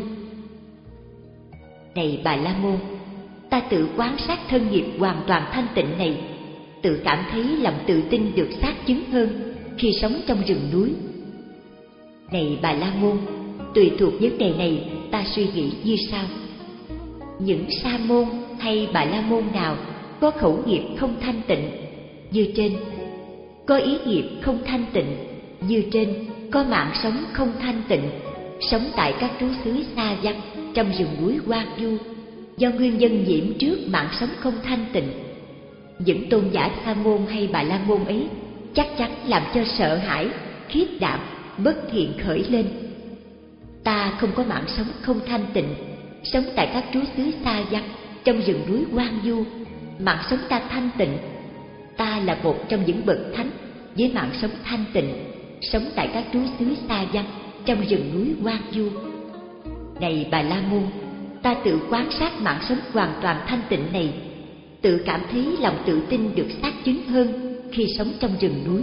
Này Bà La Môn, ta tự quan sát thân nghiệp hoàn toàn thanh tịnh này, tự cảm thấy lòng tự tin được xác chứng hơn khi sống trong rừng núi. Này Bà La Môn, tùy thuộc vấn đề này, ta suy nghĩ như sau: những sa môn hay Bà La Môn nào có khẩu nghiệp không thanh tịnh như trên, có ý nghiệp không thanh tịnh như trên, có mạng sống không thanh tịnh, sống tại các trú xứ xa vắng trong rừng núi hoang vu, do nguyên nhân nhiễm trước mạng sống không thanh tịnh, những tôn giả sa môn hay Bà La Môn ấy chắc chắn làm cho sợ hãi, khiếp đảm, bất thiện khởi lên. Ta không có mạng sống không thanh tịnh, sống tại các trú xứ xa vắng trong rừng núi hoang vu, mạng sống ta thanh tịnh. Ta là một trong những bậc thánh với mạng sống thanh tịnh, sống tại các trú xứ xa vắng trong rừng núi hoang vu. Này Bà La Môn, ta tự quan sát mạng sống hoàn toàn thanh tịnh này, tự cảm thấy lòng tự tin được xác chứng hơn khi sống trong rừng núi.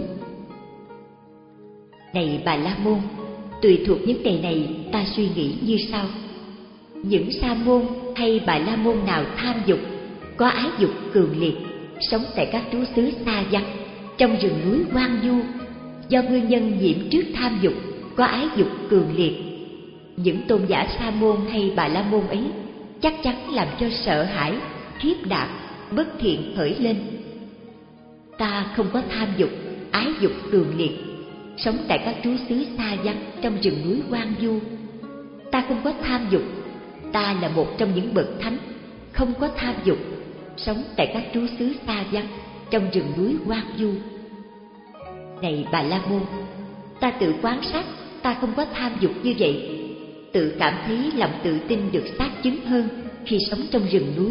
Này Bà La Môn, tùy thuộc vấn đề này, ta suy nghĩ như sau: những sa môn hay Bà La Môn nào tham dục, có ái dục cường liệt, sống tại các trú xứ xa vắng trong rừng núi hoang vu, do nguyên nhân nhiễm trước tham dục, có ái dục cường liệt, những tôn giả sa môn hay Bà La Môn ấy chắc chắn làm cho sợ hãi, khiếp đảm, bất thiện khởi lên. Ta không có tham dục, ái dục cường liệt, sống tại các trú xứ xa vắng trong rừng núi hoang vu. Ta không có tham dục, ta là một trong những bậc thánh không có tham dục, sống tại các trú xứ xa vắng trong rừng núi hoang vu. Này Bà La Môn, ta tự quan sát ta không có tham dục như vậy, tự cảm thấy lòng tự tin được xác chứng hơn khi sống trong rừng núi.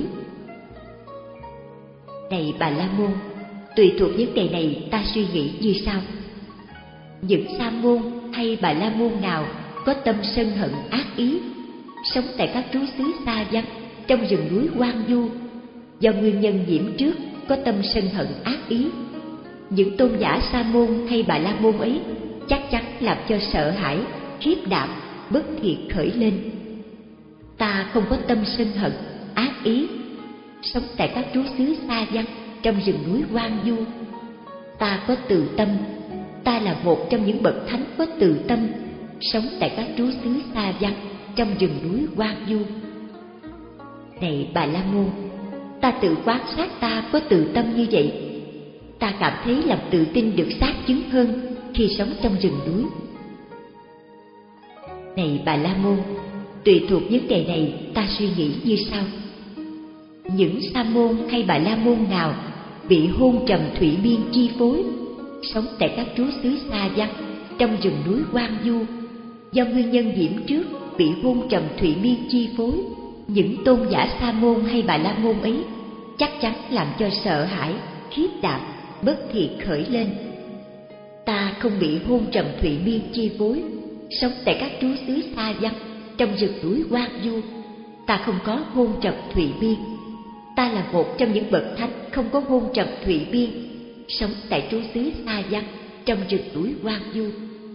Này Bà La Môn, tùy thuộc vấn đề này, ta suy nghĩ như sau: những sa môn hay Bà La Môn nào có tâm sân hận ác ý, sống tại các trú xứ xa vắng trong rừng núi hoang vu, do nguyên nhân nhiễm trước có tâm sân hận ác ý, những tôn giả sa môn hay Bà La Môn ấy chắc chắn làm cho sợ hãi, khiếp đảm, bất thiện khởi lên. Ta không có tâm sân hận ác ý, sống tại các trú xứ xa vắng trong rừng núi hoang vu. Ta có từ tâm, ta là một trong những bậc thánh có từ tâm, sống tại các trú xứ xa vắng trong rừng núi hoang vu. Này Bà La Môn, ta tự quan sát ta có từ tâm như vậy, ta cảm thấy lòng tự tin được xác chứng hơn khi sống trong rừng núi. Này Bà La Môn, tùy thuộc vấn đề này, ta suy nghĩ như sau: những sa môn hay Bà La Môn nào bị hôn trầm thủy miên chi phối, sống tại các trú xứ xa vắng trong rừng núi hoang vu, do nguyên nhân nhiễm trước bị hôn trầm thủy miên chi phối, những tôn giả sa môn hay Bà La Môn ấy chắc chắn làm cho sợ hãi, khiếp đảm, bất thiện khởi lên. Ta không bị hôn trầm thủy miên chi phối, sống tại các trú xứ xa vắng trong rừng núi hoang vu. Ta không có hôn trầm thủy miên, ta là một trong những bậc thánh không có hôn trầm thủy miên, sống tại trú xứ xa vắng trong rừng núi hoang vu.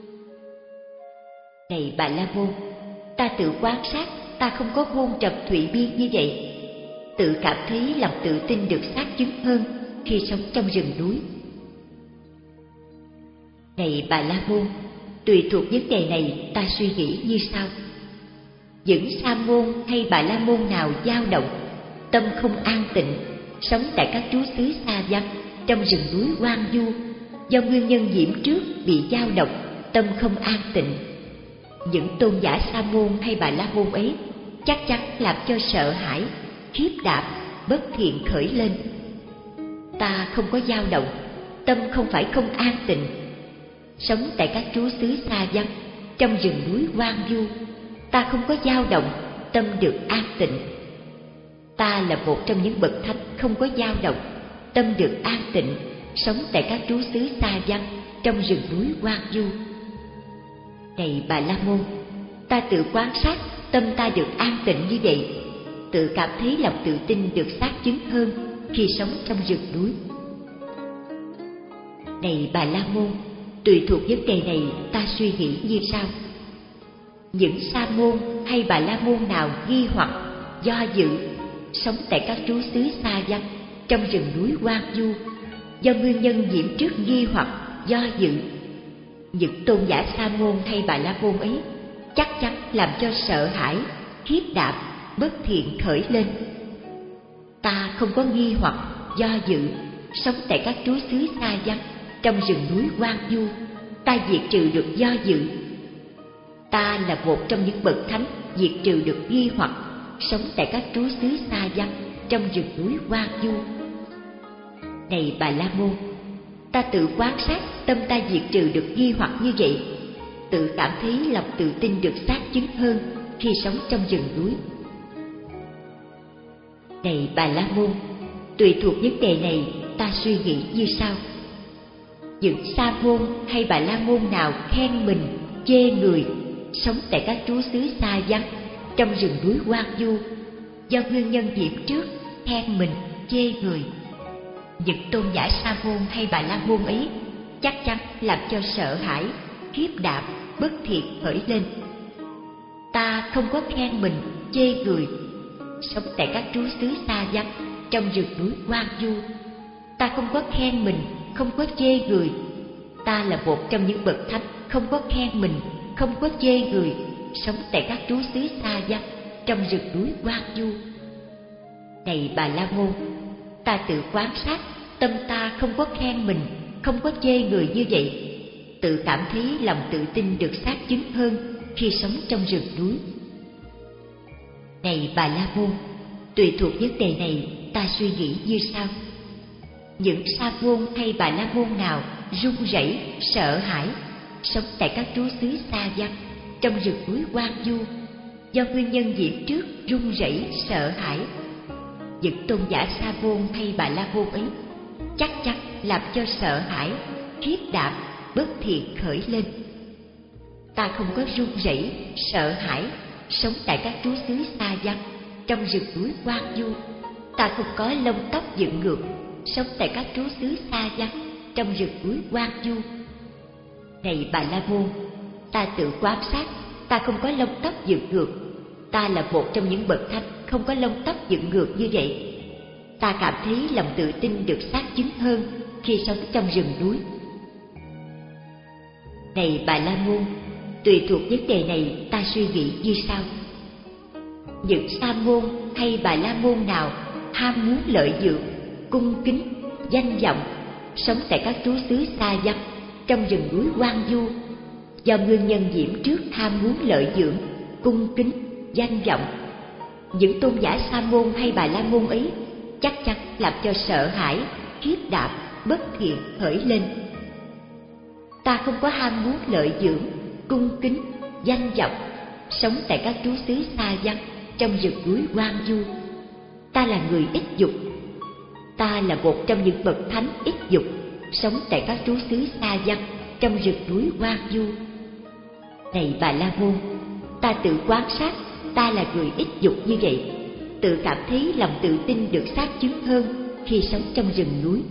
Này Bà La Môn, ta tự quan sát ta không có hôn trầm thủy miên như vậy, tự cảm thấy lòng tự tin được xác chứng hơn khi sống trong rừng núi. Này Bà La Môn, tùy thuộc vấn đề này, ta suy nghĩ như sau: những sa môn hay Bà La Môn nào dao động, tâm không an tịnh, sống tại các trú xứ xa vắng trong rừng núi hoang vu, do nguyên nhân nhiễm trước bị dao động, tâm không an tịnh, những tôn giả sa môn hay Bà La Môn ấy chắc chắn làm cho sợ hãi, khiếp đảm, bất thiện khởi lên. Ta không có dao động, tâm không phải không an tịnh, sống tại các trú xứ xa vắng trong rừng núi hoang vu. Ta không có dao động, tâm được an tịnh. Ta là một trong những bậc thánh không có dao động, tâm được an tịnh, sống tại các trú xứ xa vắng trong rừng núi hoang vu. Này Bà La Môn, ta tự quan sát tâm ta được an tịnh như vậy, tự cảm thấy lòng tự tin được xác chứng hơn khi sống trong rừng núi. Này Bà La Môn, tùy thuộc vấn đề này ta suy nghĩ như sau. Những sa môn hay Bà La Môn nào nghi hoặc, do dự, sống tại các trú xứ xa vắng, trong rừng núi hoang vu, do nguyên nhân nhiễm trước nghi hoặc, do dự, những tôn giả sa môn hay Bà La Môn ấy chắc chắn làm cho sợ hãi, khiếp đảm, bất thiện khởi lên. Ta không có nghi hoặc, do dự, sống tại các trú xứ xa vắng, trong rừng núi hoang vu, ta diệt trừ được do dự. Ta là một trong những bậc thánh diệt trừ được nghi hoặc, sống tại các trú xứ xa vắng, trong rừng núi hoang vu. Này Bà La Môn, ta tự quan sát tâm ta diệt trừ được nghi hoặc như vậy, tự cảm thấy lòng tự tin được xác chứng hơn khi sống trong rừng núi. Này Bà La Môn, tùy thuộc vấn đề này ta suy nghĩ như sau. Những sa môn hay Bà La Môn nào khen mình, chê người, sống tại các trú xứ xa vắng, trong rừng núi hoang vu, do nguyên nhân nhiễm trước khen mình, chê người, những tôn giả sa môn hay Bà La Môn ấy chắc chắn làm cho sợ hãi, khiếp đảm, bất thiện khởi lên. Ta không có khen mình, chê người, sống tại các trú xứ xa vắng, trong rừng núi hoang vu. Ta không có khen mình, không có chê người. Ta là một trong những bậc thánh không có khen mình, không có chê người, sống tại các trú xứ xa vắng, trong rừng núi hoang vu. Này Bà La Môn, ta tự quan sát tâm ta không có khen mình, không có chê người như vậy, tự cảm thấy lòng tự tin được xác chứng hơn khi sống trong rừng núi. Này Bà La Môn, tùy thuộc vấn đề này ta suy nghĩ như sau. Những sa môn hay Bà La Môn nào run rẩy, sợ hãi, sống tại các trú xứ xa vắng, trong rừng núi hoang vu, do nguyên nhân nhiễm trước run rẩy, sợ hãi, những tôn giả sa môn hay Bà La Môn ấy chắc chắn làm cho sợ hãi, khiếp đảm, bất thiện khởi lên. Ta không có run rẩy, sợ hãi, sống tại các trú xứ xa vắng, trong rừng núi hoang vu. Ta không có lông tóc dựng ngược, sống tại các trú xứ xa vắng, trong rừng núi hoang vu. Này Bà La Môn, ta tự quan sát, ta không có lông tóc dựng ngược. Ta là một trong những bậc thánh không có lông tóc dựng ngược như vậy. Ta cảm thấy lòng tự tin được xác chứng hơn khi sống trong rừng núi. Này Bà La Môn, tùy thuộc vấn đề này ta suy nghĩ như sau. Những sa môn hay Bà La Môn nào ham muốn lợi dưỡng, cung kính, danh vọng, sống tại các trú xứ xa vắng, trong rừng núi hoang vu, do nguyên nhân nhiễm trước ham muốn lợi dưỡng, cung kính, danh vọng, những tôn giả sa môn hay Bà La Môn ấy chắc chắn làm cho sợ hãi, khiếp đảm, bất thiện khởi lên. Ta không có ham muốn lợi dưỡng, cung kính, danh vọng, sống tại các trú xứ xa vắng, trong rừng núi hoang vu. Ta là người ít dục. Ta là một trong những bậc thánh ít dục, sống tại các trú xứ xa vắng, trong rừng núi hoang vu. Này Bà La Môn, ta tự quan sát, ta là người ít dục như vậy, tự cảm thấy lòng tự tin được xác chứng hơn khi sống trong rừng núi.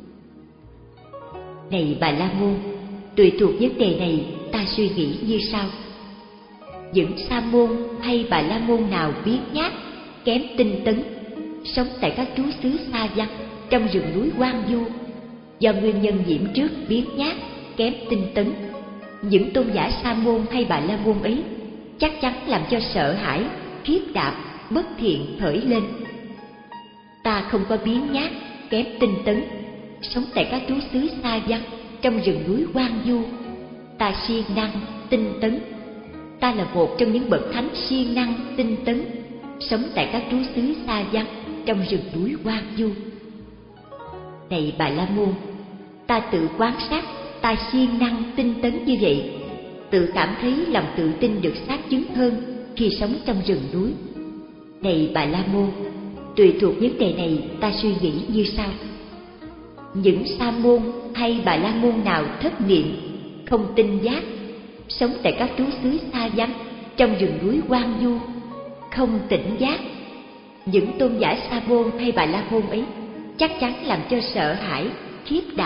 Này Bà La Môn, tùy thuộc vấn đề này ta suy nghĩ như sau. Những sa môn hay Bà La Môn nào biếng nhác, kém tinh tấn, sống tại các trú xứ xa vắng, trong rừng núi hoang vu, do nguyên nhân nhiễm trước biếng nhác, kém tinh tấn, những tôn giả sa môn hay Bà La Môn ấy chắc chắn làm cho sợ hãi, khiếp đảm, bất thiện khởi lên. Ta không có biếng nhác, kém tinh tấn, sống tại các trú xứ xa vắng, trong rừng núi hoang vu. Ta siêng năng, tinh tấn. Ta là một trong những bậc thánh siêng năng, tinh tấn, sống tại các trú xứ xa vắng, trong rừng núi hoang vu. Này Bà La Môn, ta tự quan sát, ta siêng năng, tinh tấn như vậy, tự cảm thấy lòng tự tin được xác chứng hơn khi sống trong rừng núi. Này Bà La Môn, tùy thuộc vấn đề này ta suy nghĩ như sau. Những sa môn hay Bà La Môn nào thất niệm, không tinh giác, sống tại các trú xứ xa vắng, trong rừng núi hoang vu, không tỉnh giác, những tôn giả sa môn hay Bà La Môn ấy chắc chắn làm cho sợ hãi, khiếp đảm,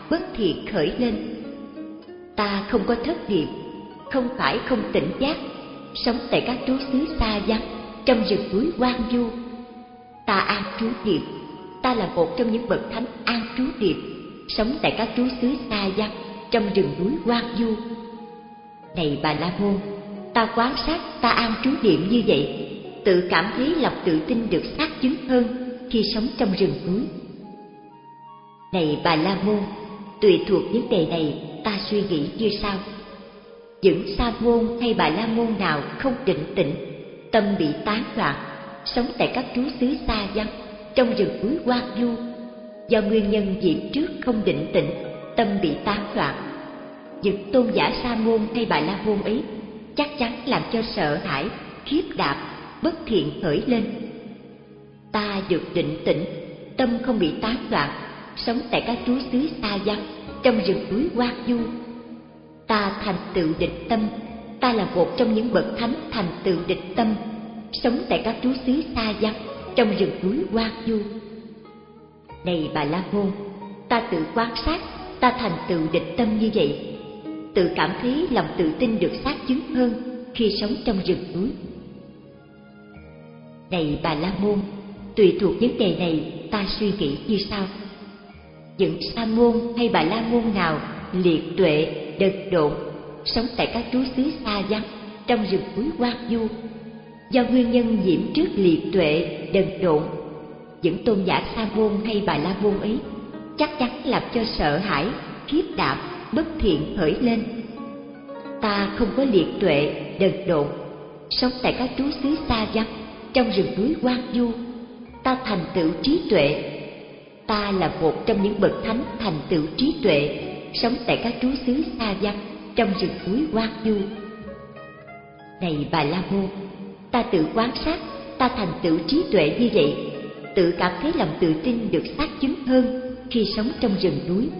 bất thiện khởi lên. Ta không có thất niệm, không phải không tỉnh giác, sống tại các trú xứ xa vắng, trong rừng núi hoang vu. Ta an trú niệm, ta là một trong những bậc thánh an trú niệm, sống tại các trú xứ xa vắng, trong rừng núi hoang vu. Này Bà La Môn, ta quan sát ta an trú niệm như vậy, tự cảm thấy lòng tự tin được xác chứng hơn khi sống trong rừng núi. Này Bà La Môn, tùy thuộc vấn đề này, ta suy nghĩ như sau: những sa môn hay Bà La Môn nào không định tĩnh, tâm bị tán loạn, sống tại các trú xứ xa vắng, trong rừng núi hoang vu, do nguyên nhân nhiễm trước không định tĩnh, tâm bị tán loạn, những tôn giả sa môn hay Bà La Môn ấy chắc chắn làm cho sợ hãi, khiếp đảm, bất thiện khởi lên. Ta được định tĩnh, tâm không bị tán loạn, sống tại các trú xứ xa vắng, trong rừng núi hoang vu. Ta thành tựu định tâm, ta là một trong những bậc thánh thành tựu định tâm, sống tại các trú xứ xa vắng, trong rừng núi hoang vu. Này Bà La Môn, ta tự quan sát, ta thành tựu định tâm như vậy, tự cảm thấy lòng tự tin được xác chứng hơn khi sống trong rừng núi. Này Bà La Môn, tùy thuộc vấn đề này, ta suy nghĩ như sau: những sa môn hay Bà La Môn nào liệt tuệ, đần độn, sống tại các trú xứ xa vắng, trong rừng núi hoang vu, do nguyên nhân nhiễm trước liệt tuệ, đần độn, những tôn giả sa môn hay Bà La Môn ấy chắc chắn làm cho sợ hãi, khiếp đảm, bất thiện khởi lên. Ta không có liệt tuệ, đần độn, sống tại các trú xứ xa vắng, trong rừng núi hoang vu, ta thành tựu trí tuệ. Ta là một trong những bậc thánh thành tựu trí tuệ, sống tại các trú xứ xa vắng, trong rừng núi hoang vu. Này Bà La Môn, ta tự quan sát, ta thành tựu trí tuệ như vậy, tự cảm thấy lòng tự tin được xác chứng hơn khi sống trong rừng núi.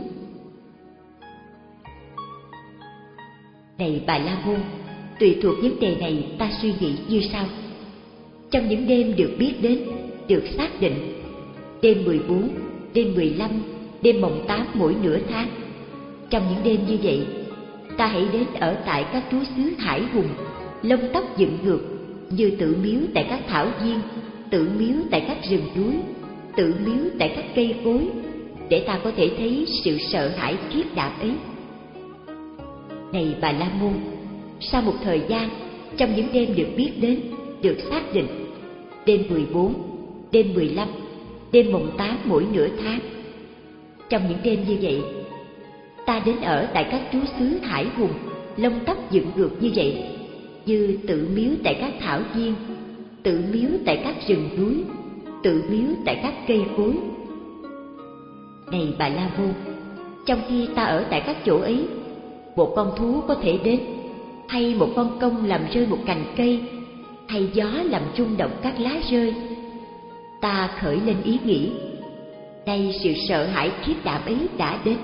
Này Bà La Môn, tùy thuộc vấn đề này, ta suy nghĩ như sau: trong những đêm được biết đến, được xác định, đêm mười bốn, đêm mười lăm, đêm mồng tám mỗi nửa tháng, trong những đêm như vậy, ta hãy đến ở tại các trú xứ hải hùng, lông tóc dựng ngược, như tự miếu tại các thảo viên, tự miếu tại các rừng núi, tự miếu tại các cây cối, để ta có thể thấy sự sợ hãi khiếp đảm ấy. Này Bà La Môn, sau một thời gian, trong những đêm được biết đến, được xác định, đêm mười bốn, đêm mười lăm, đêm mồng tám mỗi nửa tháng, trong những đêm như vậy, ta đến ở tại các trú xứ hải hùng, lông tóc dựng ngược như vậy, như tự miếu tại các thảo viên, tự miếu tại các rừng núi, tự miếu tại các cây cối. Này Bà La Môn, trong khi ta ở tại các chỗ ấy, một con thú có thể đến, hay một con công làm rơi một cành cây, hay gió làm rung động các lá rơi, ta khởi lên ý nghĩ: nay sự sợ hãi khiếp đảm ấy đã đến.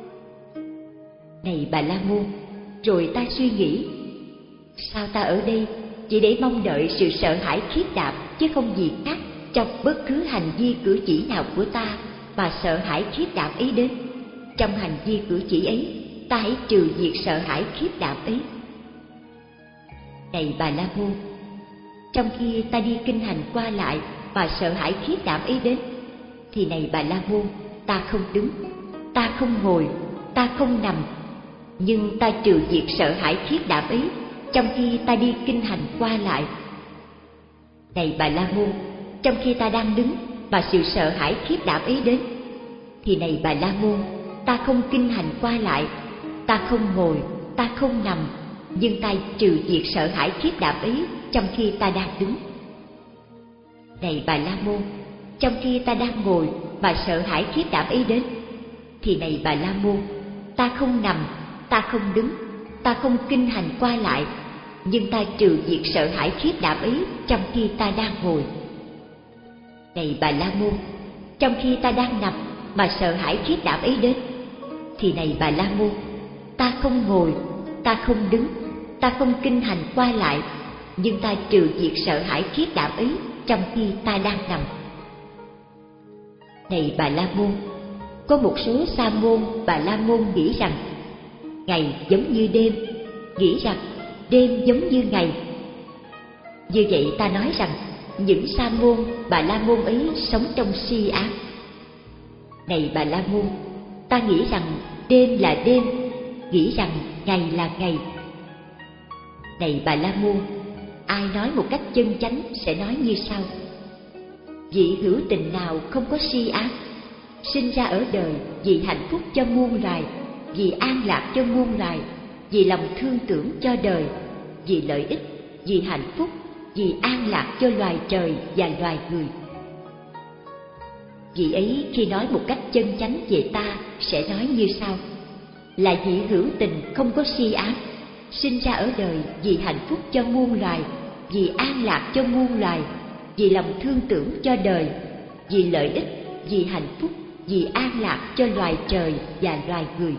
Này Bà La Môn, rồi ta suy nghĩ: sao ta ở đây chỉ để mong đợi sự sợ hãi khiếp đảm, chứ không gì khác, trong bất cứ hành vi cử chỉ nào của ta mà sợ hãi khiếp đảm ấy đến. Trong hành vi cử chỉ ấy, ta hãy trừ diệt sợ hãi khiếp đảm ấy. Này Bà La Môn, trong khi ta đi kinh hành qua lại và sợ hãi khiếp đảm ấy đến, thì này Bà La Môn, ta không đứng, ta không ngồi, ta không nằm, nhưng ta trừ diệt sợ hãi khiếp đảm ấy trong khi ta đi kinh hành qua lại. Này Bà La Môn, trong khi ta đang đứng và sự sợ hãi khiếp đảm ấy đến, thì này Bà La Môn, ta không kinh hành qua lại, ta không ngồi, ta không nằm, nhưng ta trừ diệt sợ hãi khiếp đảm ấy trong khi ta đang đứng. Này Bà La Môn, trong khi ta đang ngồi và sợ hãi khiếp đảm ấy đến, thì này Bà La Môn, ta không nằm, ta không đứng, ta không kinh hành qua lại, nhưng ta trừ diệt sợ hãi khiếp đảm ấy trong khi ta đang ngồi. Này Bà La Môn, trong khi ta đang nằm mà sợ hãi khiếp đảm ấy đến, thì này Bà La Môn, ta không ngồi, ta không đứng, ta không kinh hành qua lại, nhưng ta trừ diệt sợ hãi khiếp đảm ấy trong khi ta đang nằm. Này Bà La Môn, có một số sa môn Bà La Môn nghĩ rằng ngày giống như đêm, nghĩ rằng đêm giống như ngày. Như vậy ta nói rằng những sa môn Bà La Môn ấy sống trong si ám. Này Bà La Môn, ta nghĩ rằng đêm là đêm, nghĩ rằng ngày là ngày. Này Bà La Môn, ai nói một cách chân chánh sẽ nói như sau: vị hữu tình nào không có si ám, sinh ra ở đời vì hạnh phúc cho muôn loài, vì an lạc cho muôn loài, vì lòng thương tưởng cho đời, vì lợi ích, vì hạnh phúc, vì an lạc cho loài trời và loài người. Vị ấy khi nói một cách chân chánh về ta sẽ nói như sau: là vị hữu tình không có si ám, sinh ra ở đời vì hạnh phúc cho muôn loài, vì an lạc cho muôn loài, vì lòng thương tưởng cho đời, vì lợi ích, vì hạnh phúc, vì an lạc cho loài trời và loài người.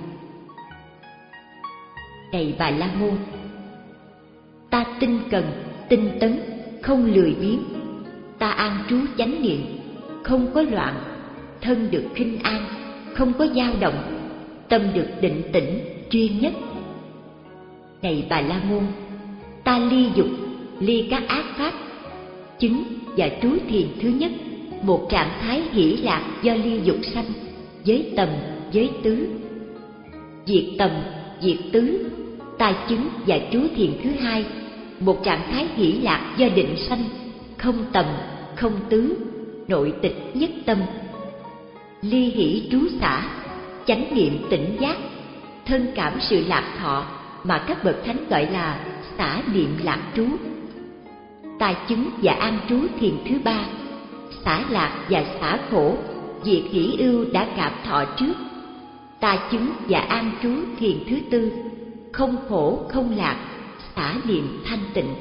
Này Bà La Môn, ta tinh cần, tinh tấn, không lười biếng, ta an trú chánh niệm, không có loạn, thân được khinh an, không có dao động, tâm được định tĩnh, chuyên nhất. Này Bà La Môn, ta ly dục, ly các ác pháp, chứng và trú thiền thứ nhất, một trạng thái hỷ lạc do ly dục sanh, với tầm, với tứ. Diệt tầm, diệt tứ, ta chứng và trú thiền thứ hai, một trạng thái hỷ lạc do định sanh, không tầm, không tứ, nội tịch nhất tâm. Ly hỷ trú xả, chánh niệm tỉnh giác, thân cảm sự lạc thọ mà các bậc thánh gọi là xả niệm lạc trú. Ta chứng và an trú thiền thứ ba, xả lạc và xả khổ, diệt hỷ ưu đã cảm thọ trước. Ta chứng và an trú thiền thứ tư, không khổ không lạc, xả niệm thanh tịnh.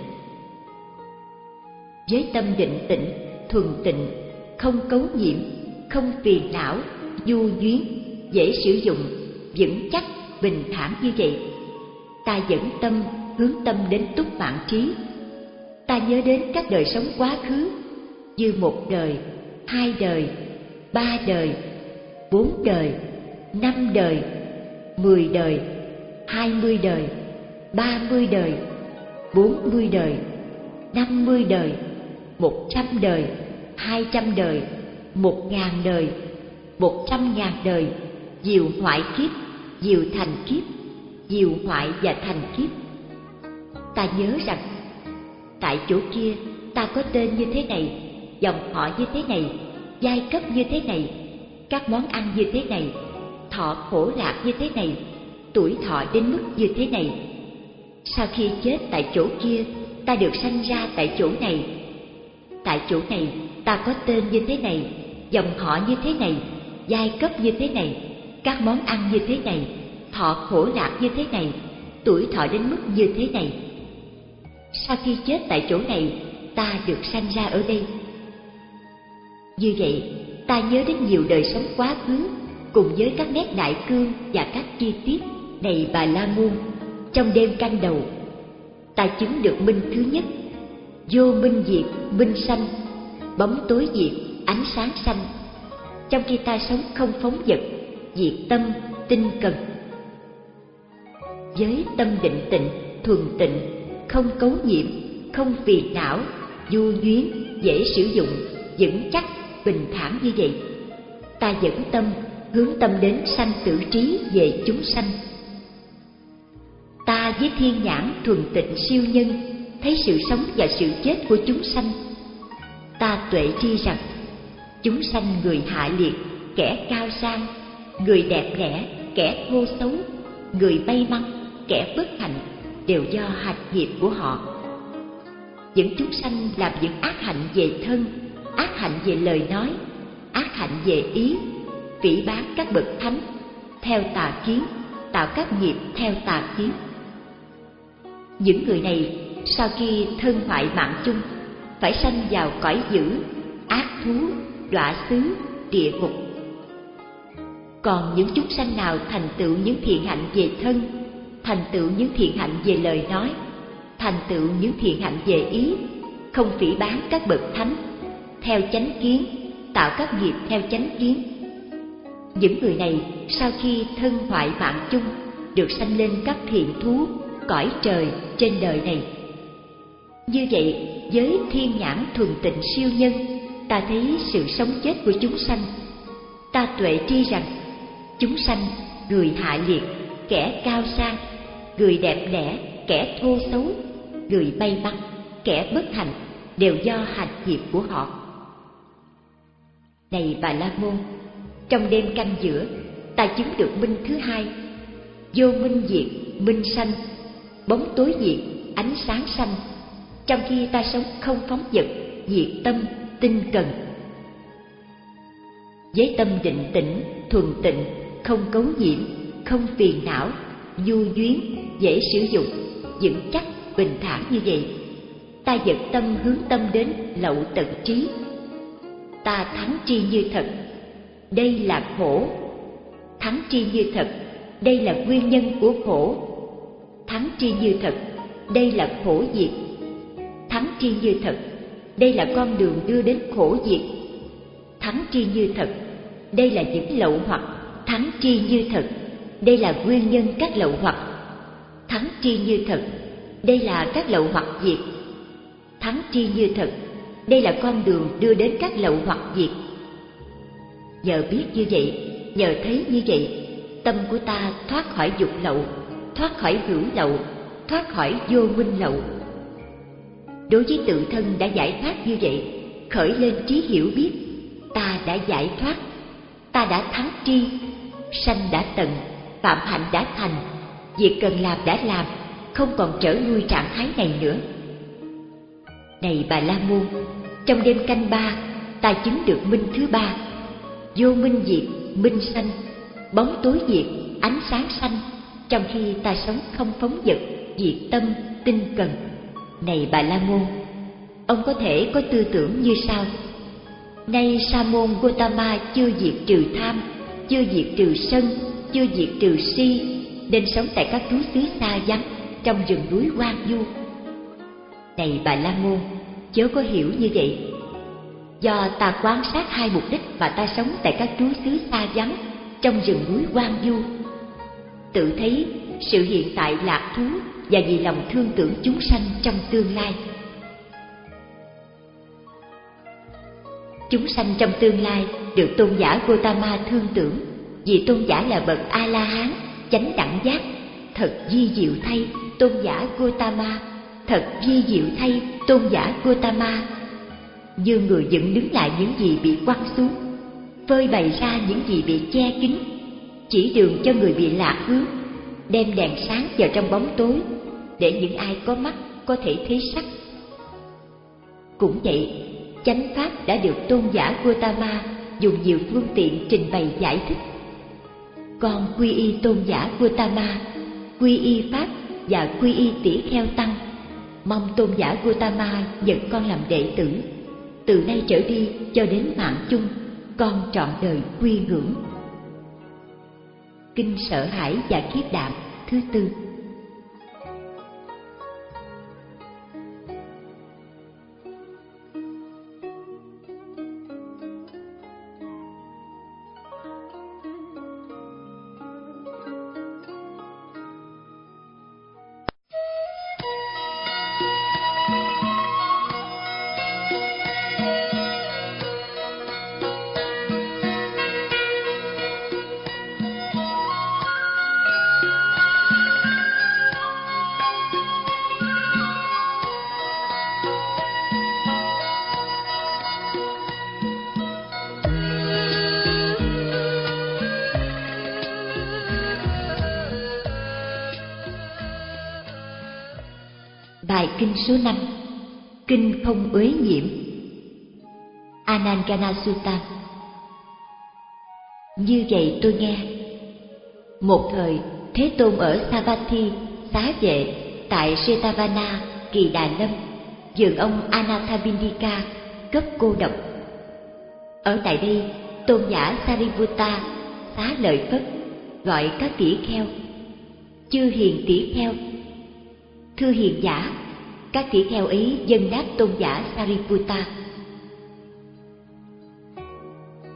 Với tâm định tĩnh, thuần tịnh, không cấu nhiễm, không phiền não, du duyên, dễ sử dụng, vững chắc, bình thản như vậy, ta dẫn tâm hướng tâm đến túc mạng trí. Ta nhớ đến các đời sống quá khứ như một đời, hai đời, ba đời, bốn đời, năm đời, mười đời, hai mươi đời, ba mươi đời, bốn mươi đời, năm mươi đời, một trăm đời, hai trăm đời, một ngàn đời, một trăm ngàn đời, diệu hoại kiếp, diệu thành kiếp, diệu hoại và thành kiếp. Ta nhớ rằng tại chỗ kia ta có tên như thế này, dòng họ như thế này, giai cấp như thế này, các món ăn như thế này, thọ khổ lạc như thế này, tuổi thọ đến mức như thế này. Sau khi chết tại chỗ kia, ta được sanh ra tại chỗ này. Tại chỗ này ta có tên như thế này, dòng họ như thế này, giai cấp như thế này, các món ăn như thế này, thọ khổ lạc như thế này, tuổi thọ đến mức như thế này. Sau khi chết tại chỗ này, ta được sanh ra ở đây. Như vậy, ta nhớ đến nhiều đời sống quá khứ, cùng với các nét đại cương và các chi tiết. Này Bà La Môn, trong đêm canh đầu, ta chứng được minh thứ nhất, vô minh diệt, minh sanh, bóng tối diệt, ánh sáng sanh. Trong khi ta sống không phóng dật, diệt tâm, tinh cần. Với tâm định tịnh, thuần tịnh, không cấu nhiễm, không phiền não, du duyên, dễ sử dụng, vững chắc, bình thản như vậy, ta dẫn tâm hướng tâm đến sanh tử trí về chúng sanh. Ta với thiên nhãn thuần tịnh siêu nhân thấy sự sống và sự chết của chúng sanh. Ta tuệ tri rằng chúng sanh người hạ liệt, kẻ cao sang, người đẹp đẽ, kẻ thô xấu, người may mắn, kẻ bất hạnh đều do hạnh nghiệp của họ. Những chúng sanh làm những ác hạnh về thân, ác hạnh về lời nói, ác hạnh về ý, phỉ báng các bậc thánh, theo tà kiến, tạo các nghiệp theo tà kiến. Những người này sau khi thân hoại mạng chung, phải sanh vào cõi dữ, ác thú, đọa xứ, địa ngục. Còn những chúng sanh nào thành tựu những thiện hạnh về thân, thành tựu những thiện hạnh về lời nói, thành tựu những thiện hạnh về ý, không phỉ báng các bậc thánh, theo chánh kiến, tạo các nghiệp theo chánh kiến. Những người này sau khi thân hoại mạng chung được sanh lên các thiện thú, cõi trời trên đời này. Như vậy, với thiên nhãn thuần tịnh siêu nhân, ta thấy sự sống chết của chúng sanh. Ta tuệ tri rằng chúng sanh, người hạ liệt, kẻ cao sang, người đẹp đẽ, kẻ thô xấu, người may mắn, kẻ bất hạnh, đều do hành nghiệp của họ. Này Bà La Môn, trong đêm canh giữa, ta chứng được minh thứ hai: vô minh diệt, minh sanh; bóng tối diệt, ánh sáng sanh. Trong khi ta sống không phóng dật, diệt tâm, tinh cần. Với tâm định tĩnh, thuần tịnh, không cấu nhiễm, không phiền não, nhu nhuyến, dễ sử dụng, vững chắc, bình thản như vậy, ta dẫn tâm hướng tâm đến lậu tận trí. Ta thắng tri như thật, đây là khổ. Thắng tri như thật, đây là nguyên nhân của khổ. Thắng tri như thật, đây là khổ diệt. Thắng tri như thật, đây là con đường đưa đến khổ diệt. Thắng tri như thật, đây là những lậu hoặc. Thắng tri như thật, đây là nguyên nhân các lậu hoặc. Thắng tri như thật, đây là các lậu hoặc diệt. Thắng tri như thật, đây là con đường đưa đến các lậu hoặc diệt. Nhờ biết như vậy, nhờ thấy như vậy, tâm của ta thoát khỏi dục lậu, thoát khỏi hữu lậu, thoát khỏi vô minh lậu. Đối với tự thân đã giải thoát như vậy, khởi lên trí hiểu biết: ta đã giải thoát, ta đã thắng tri, sanh đã tận, phạm hạnh đã thành, việc cần làm đã làm, không còn trở lui trạng thái này nữa. Này Bà La Môn, trong đêm canh ba, ta chứng được minh thứ ba: vô minh diệt, minh sanh; bóng tối diệt, ánh sáng sanh. Trong khi ta sống không phóng dật, diệt tâm, tinh cần. Này Bà La Môn, ông có thể có tư tưởng như sau: nay Sa môn Gotama chưa diệt trừ tham, chưa diệt trừ sân, chưa diệt trừ si, nên sống tại các trú xứ xa vắng, trong rừng núi hoang vu. Này Bà La Môn, chớ có hiểu như vậy. Do ta quan sát hai mục đích mà ta sống tại các trú xứ xa vắng, trong rừng núi hoang vu, tự thấy sự hiện tại lạc thú và vì lòng thương tưởng chúng sanh trong tương lai. Chúng sanh trong tương lai được tôn giả Gotama thương tưởng, vì tôn giả là bậc A La Hán, chánh đẳng giác. Thật vi diệu thay, tôn giả Gotama! Thật vi diệu thay, tôn giả Gotama! Như người dựng đứng lại những gì bị quăng xuống, phơi bày ra những gì bị che kín, chỉ đường cho người bị lạc hướng, đem đèn sáng vào trong bóng tối, để những ai có mắt có thể thấy sắc. Cũng vậy, chánh pháp đã được tôn giả Gotama dùng nhiều phương tiện trình bày giải thích. Con quy y tôn giả Gotama, quy y pháp và quy y tỷ kheo tăng, mong tôn giả Gotama nhận con làm đệ tử. Từ nay trở đi cho đến mạng chung, con trọn đời quy ngưỡng. Kinh Sợ Hãi và Khiếp Đảm thứ tư. Bài kinh số năm, kinh không uế nhiễm. Anangana Sutta. Như vậy tôi nghe, một thời Thế Tôn ở Savatthi xá vệ tại Jetavana, Kỳ Đà Lâm, vườn ông Anathapindika, cấp cô độc. Ở tại đây, tôn giả Sariputta xá lợi Phất gọi các tỷ kheo: chư hiền tỷ kheo, thưa hiền giả. Các tỷ kheo ấy dâng đáp tôn giả Sariputta: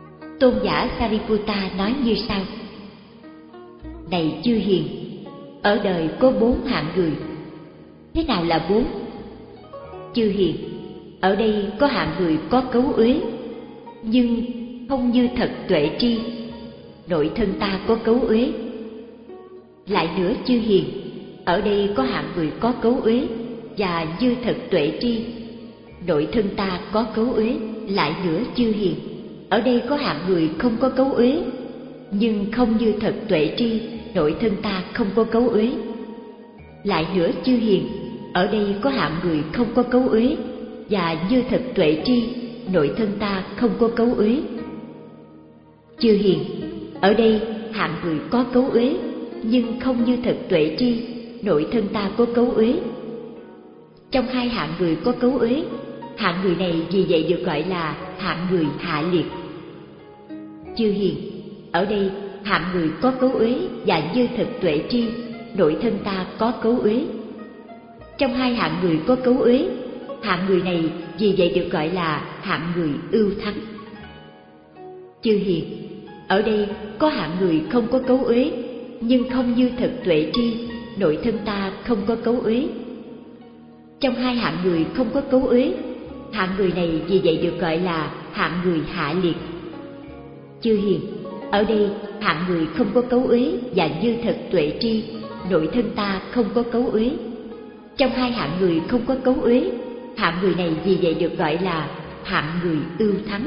tôn giả Sariputta nói như sau: Này chư hiền, ở đời có bốn hạng người. Thế nào là bốn? Chư hiền, ở đây có hạng người có cấu uế, nhưng không như thật tuệ tri, nội thân ta có cấu uế. Lại nữa chư hiền, ở đây có hạng người có cấu uế và như thật tuệ tri, nội thân ta có cấu uế. Lại nữa chư hiền, ở đây có hạng người không có cấu uế, nhưng không như thật tuệ tri, nội thân ta không có cấu uế. Lại nữa chư hiền, ở đây có hạng người không có cấu uế và như thật tuệ tri, nội thân ta không có cấu uế. Chư hiền, ở đây hạng người có cấu uế, nhưng không như thật tuệ tri, nội thân ta có cấu uế. Trong hai hạng người có cấu uế, hạng người này vì vậy được gọi là hạng người hạ liệt. Chư hiền, ở đây hạng người có cấu uế và như thật tuệ tri, nội thân ta có cấu uế. Trong hai hạng người có cấu uế, hạng người này vì vậy được gọi là hạng người ưu thắng. Chư hiền, ở đây có hạng người không có cấu uế, nhưng không như thật tuệ tri, nội thân ta không có cấu uế. Trong hai hạng người không có cấu uế, hạng người này vì vậy được gọi là hạng người hạ liệt. Chư hiền, ở đây hạng người không có cấu uế và như thật tuệ tri, nội thân ta không có cấu uế. Trong hai hạng người không có cấu uế, hạng người này vì vậy được gọi là hạng người ưu thắng.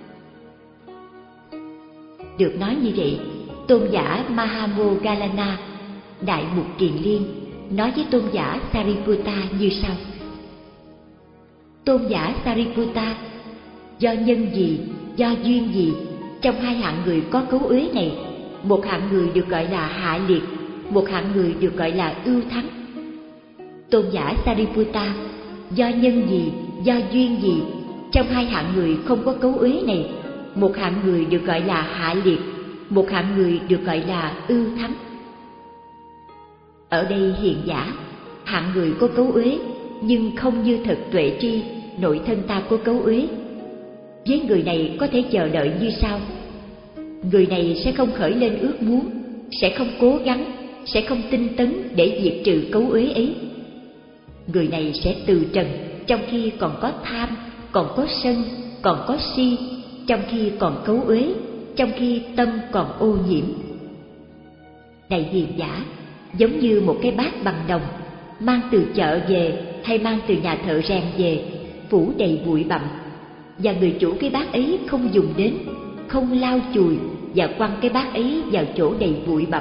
Được nói như vậy, tôn giả Mahamoggallana, Đại Mục Kiền Liên, nói với tôn giả Sariputta như sau: Tôn giả Sariputta, do nhân gì, do duyên gì, trong hai hạng người có cấu uế này, một hạng người được gọi là hạ liệt, một hạng người được gọi là ưu thắng. Tôn giả Sariputta, do nhân gì, do duyên gì, trong hai hạng người không có cấu uế này, một hạng người được gọi là hạ liệt, một hạng người được gọi là ưu thắng. Ở đây hiền giả, hạng người có cấu uế, nhưng không như thật tuệ tri, nội thân ta có cấu uế. Với người này có thể chờ đợi như sau: người này sẽ không khởi lên ước muốn, sẽ không cố gắng, sẽ không tinh tấn để diệt trừ cấu uế ấy. Người này sẽ từ trần trong khi còn có tham, còn có sân, còn có si, trong khi còn cấu uế, trong khi tâm còn ô nhiễm. Này hiền giả, giống như một cái bát bằng đồng mang từ chợ về hay mang từ nhà thợ rèn về, phủ đầy bụi bặm, và người chủ cái bát ấy không dùng đến, không lau chùi và quăng cái bát ấy vào chỗ đầy bụi bặm.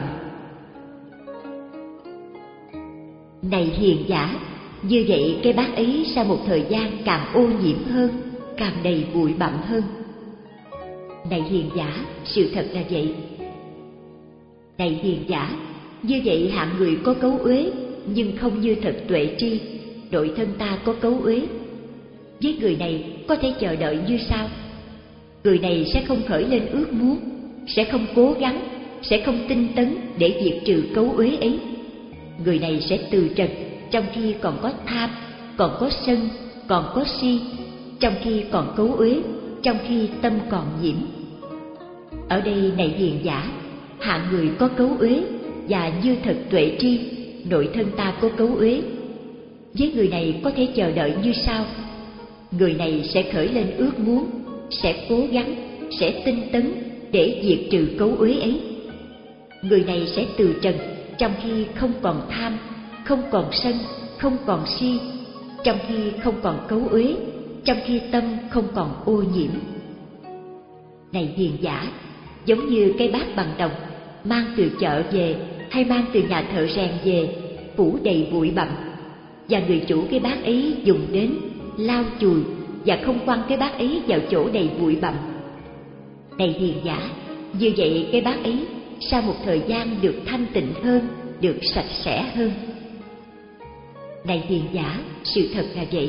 Này hiền giả, như vậy cái bát ấy sau một thời gian càng ô nhiễm hơn, càng đầy bụi bặm hơn. Này hiền giả, sự thật là vậy. Này hiền giả, như vậy hạng người có cấu uế, nhưng không như thật tuệ tri, nội thân ta có cấu uế. Với người này có thể chờ đợi như sau: người này sẽ không khởi lên ước muốn, sẽ không cố gắng, sẽ không tinh tấn để diệt trừ cấu uế ấy. Người này sẽ từ trần trong khi còn có tham, còn có sân, còn có si, trong khi còn cấu uế, trong khi tâm còn nhiễm. Ở đây này hiền giả, hạng người có cấu uế và như thật tuệ tri, nội thân ta có cấu uế. Với người này có thể chờ đợi như sau: người này sẽ khởi lên ước muốn, sẽ cố gắng, sẽ tinh tấn để diệt trừ cấu uế ấy. Người này sẽ từ trần trong khi không còn tham, không còn sân, không còn si, trong khi không còn cấu uế, trong khi tâm không còn ô nhiễm. Này hiền giả, giống như cái bát bằng đồng mang từ chợ về hay mang từ nhà thợ rèn về, phủ đầy bụi bặm, và người chủ cái bát ấy dùng đến, lau chùi và không quăng cái bát ấy vào chỗ đầy bụi bặm. Này hiền giả, như vậy cái bát ấy sau một thời gian được thanh tịnh hơn, được sạch sẽ hơn. Này hiền giả, sự thật là vậy.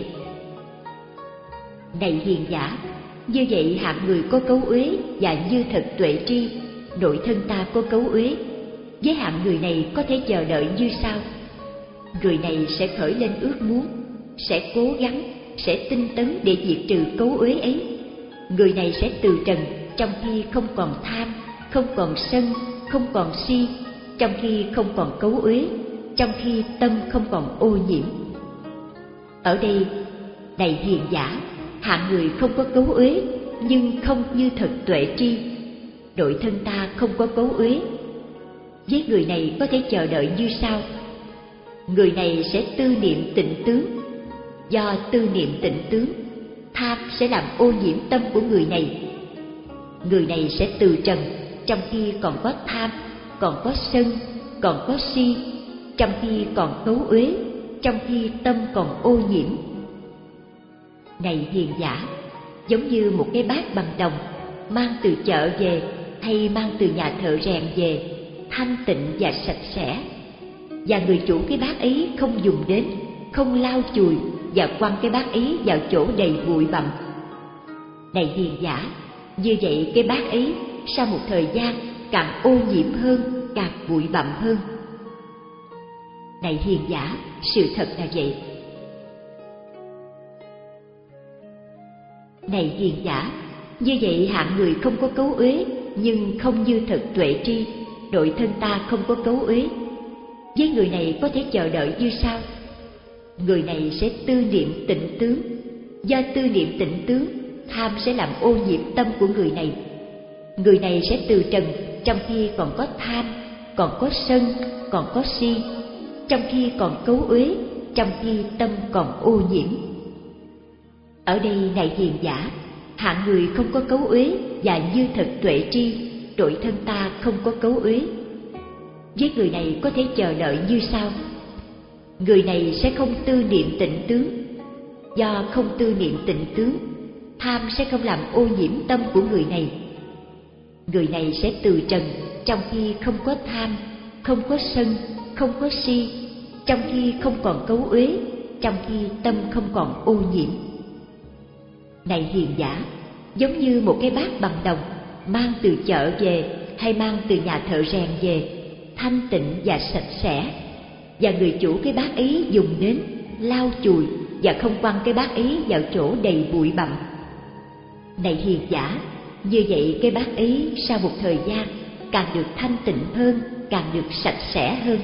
Này hiền giả, như vậy hạng người có cấu uế và như thật tuệ tri, nội thân ta có cấu uế. Với hạng người này có thể chờ đợi như sau: người này sẽ khởi lên ước muốn, sẽ cố gắng, sẽ tinh tấn để diệt trừ cấu uế ấy. Người này sẽ từ trần trong khi không còn tham, không còn sân, không còn si, trong khi không còn cấu uế, trong khi tâm không còn ô nhiễm. Ở đây, này hiền giả, hạng người không có cấu uế, nhưng không như thật tuệ tri. Nội thân ta không có cấu uế. Với người này có thể chờ đợi như sau. Người này sẽ tư niệm tịnh tướng. Do tư niệm tịnh tướng, tham sẽ làm ô nhiễm tâm của người này. Người này sẽ từ trần, trong khi còn có tham, còn có sân, còn có si, trong khi còn cấu uế, trong khi tâm còn ô nhiễm. Này hiền giả, giống như một cái bát bằng đồng mang từ chợ về hay mang từ nhà thợ rèn về, thanh tịnh và sạch sẽ, và người chủ cái bát ấy không dùng đến, không lau chùi và quăng cái bát ấy vào chỗ đầy bụi bặm. Này hiền giả, như vậy cái bát ấy sau một thời gian càng ô nhiễm hơn, càng bụi bặm hơn. Này hiền giả, sự thật là vậy. Này hiền giả, như vậy hạng người không có cấu uế, nhưng không như thật tuệ tri. Nội thân ta không có cấu uế. Với người này có thể chờ đợi như sau. Người này sẽ tư niệm tịnh tướng. Do tư niệm tịnh tướng, tham sẽ làm ô nhiễm tâm của người này. Người này sẽ từ trần, trong khi còn có tham, còn có sân, còn có si, trong khi còn cấu uế, trong khi tâm còn ô nhiễm. Ở đây, này hiền giả, hạng người không có cấu uế và như thật tuệ tri. Nội thân ta không có cấu uế. Với người này có thể chờ đợi như sau. Người này sẽ không tư niệm tịnh tướng. Do không tư niệm tịnh tướng, tham sẽ không làm ô nhiễm tâm của người này. Người này sẽ từ trần, trong khi không có tham, không có sân, không có si, trong khi không còn cấu uế, trong khi tâm không còn ô nhiễm. Này hiền giả, giống như một cái bát bằng đồng mang từ chợ về hay mang từ nhà thợ rèn về, thanh tịnh và sạch sẽ, và người chủ cái bát ấy dùng đến, lau chùi và không quăng cái bát ấy vào chỗ đầy bụi bặm. Này hiền giả, như vậy cái bát ấy sau một thời gian càng được thanh tịnh hơn, càng được sạch sẽ hơn.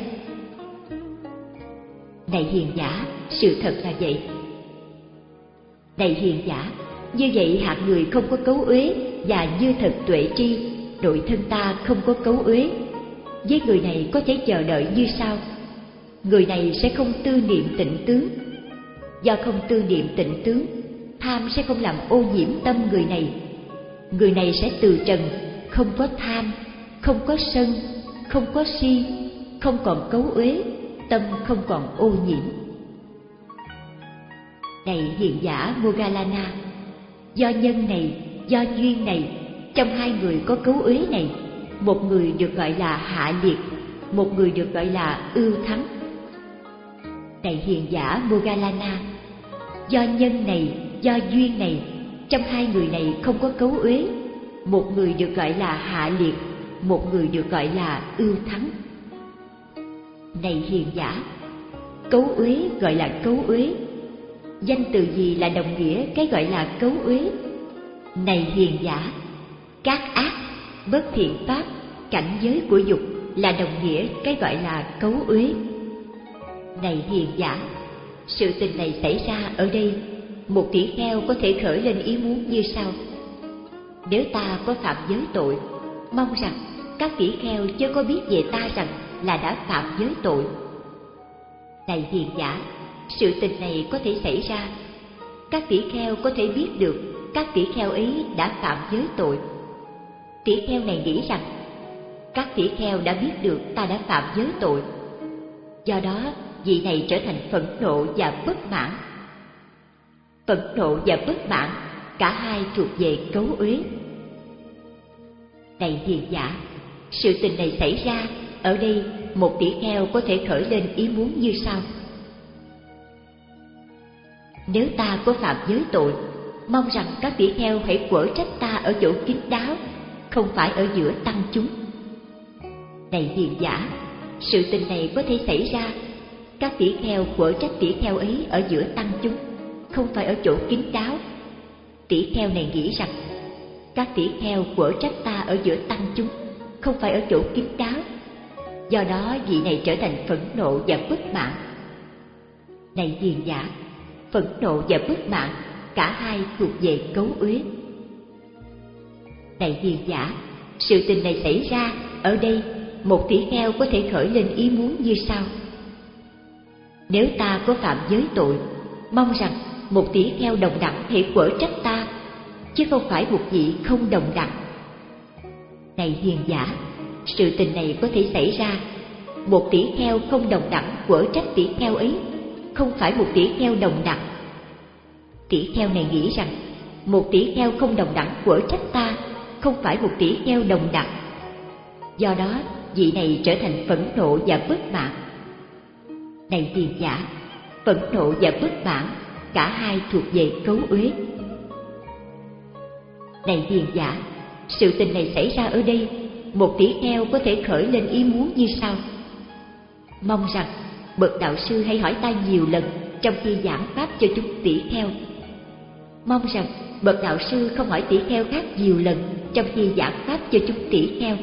Này hiền giả, sự thật là vậy. Này hiền giả, như vậy hạng người không có cấu uế và như thật tuệ tri. Nội thân ta không có cấu uế. Với người này có thể chờ đợi như sau. Người này sẽ không tư niệm tịnh tướng. Do không tư niệm tịnh tướng, tham sẽ không làm ô nhiễm tâm người này. Người này sẽ từ trần, không có tham, không có sân, không có si, không còn cấu uế, tâm không còn ô nhiễm. Này hiền giả Moggallana, do nhân này, do duyên này, trong hai người có cấu uế này, một người được gọi là hạ liệt, một người được gọi là ưu thắng. Này hiền giả Moggallana, do nhân này, do duyên này, trong hai người này không có cấu uế, một người được gọi là hạ liệt, một người được gọi là ưu thắng. Này hiền giả, cấu uế gọi là cấu uế. Danh từ gì là đồng nghĩa cái gọi là cấu uế? Này hiền giả, các ác, bất thiện pháp, cảnh giới của dục là đồng nghĩa cái gọi là cấu uế. Này hiền giả, sự tình này xảy ra ở đây, một tỷ kheo có thể khởi lên ý muốn như sau. Nếu ta có phạm giới tội, mong rằng các tỷ kheo chớ có biết về ta rằng là đã phạm giới tội. Này hiền giả, sự tình này có thể xảy ra. Các tỷ kheo có thể biết được các tỷ kheo ấy đã phạm giới tội. Tỷ kheo này nghĩ rằng các tỷ kheo đã biết được ta đã phạm giới tội. Do đó, vị này trở thành phẫn nộ và bất mãn. Phẫn nộ và bất mãn, cả hai thuộc về cấu uế. Này hiền giả, sự tình này xảy ra, ở đây một tỷ kheo có thể khởi lên ý muốn như sau. Nếu ta có phạm giới tội, mong rằng các tỷ kheo hãy quở trách ta ở chỗ kín đáo, không phải ở giữa tăng chúng. Này hiền giả, sự tình này có thể xảy ra, các tỷ kheo quở trách tỷ kheo ấy ở giữa tăng chúng, không phải ở chỗ kín đáo. Tỷ kheo này nghĩ rằng các tỷ kheo quở trách ta ở giữa tăng chúng, không phải ở chỗ kín đáo. Do đó vị này trở thành phẫn nộ và bất mãn. Này hiền giả, phẫn nộ và bất mãn cả hai thuộc về cấu uế. Này hiền giả, sự tình này xảy ra ở đây, một tỷ kheo có thể khởi lên ý muốn như sau: nếu ta có phạm giới tội, mong rằng một tỷ kheo đồng đẳng hãy quở trách ta, chứ không phải một vị không đồng đẳng. Này hiền giả, sự tình này có thể xảy ra, một tỷ kheo không đồng đẳng quở trách tỷ kheo ấy, không phải một tỷ kheo đồng đẳng. Tỷ kheo này nghĩ rằng một tỷ kheo không đồng đẳng quở trách ta, không phải một tỷ kheo đồng đẳng. Do đó vị này trở thành phẫn nộ và bất mãn. Này hiền giả, phẫn nộ và bất mãn cả hai thuộc về cấu uế. Này hiền giả, sự tình này xảy ra ở đây, một tỷ kheo có thể khởi lên ý muốn như sau: mong rằng bậc đạo sư hãy hỏi ta nhiều lần trong khi giảng pháp cho chúng tỷ kheo. Mong rằng bậc đạo sư không hỏi tỷ kheo khác nhiều lần trong khi giảng pháp cho chúng tỷ kheo.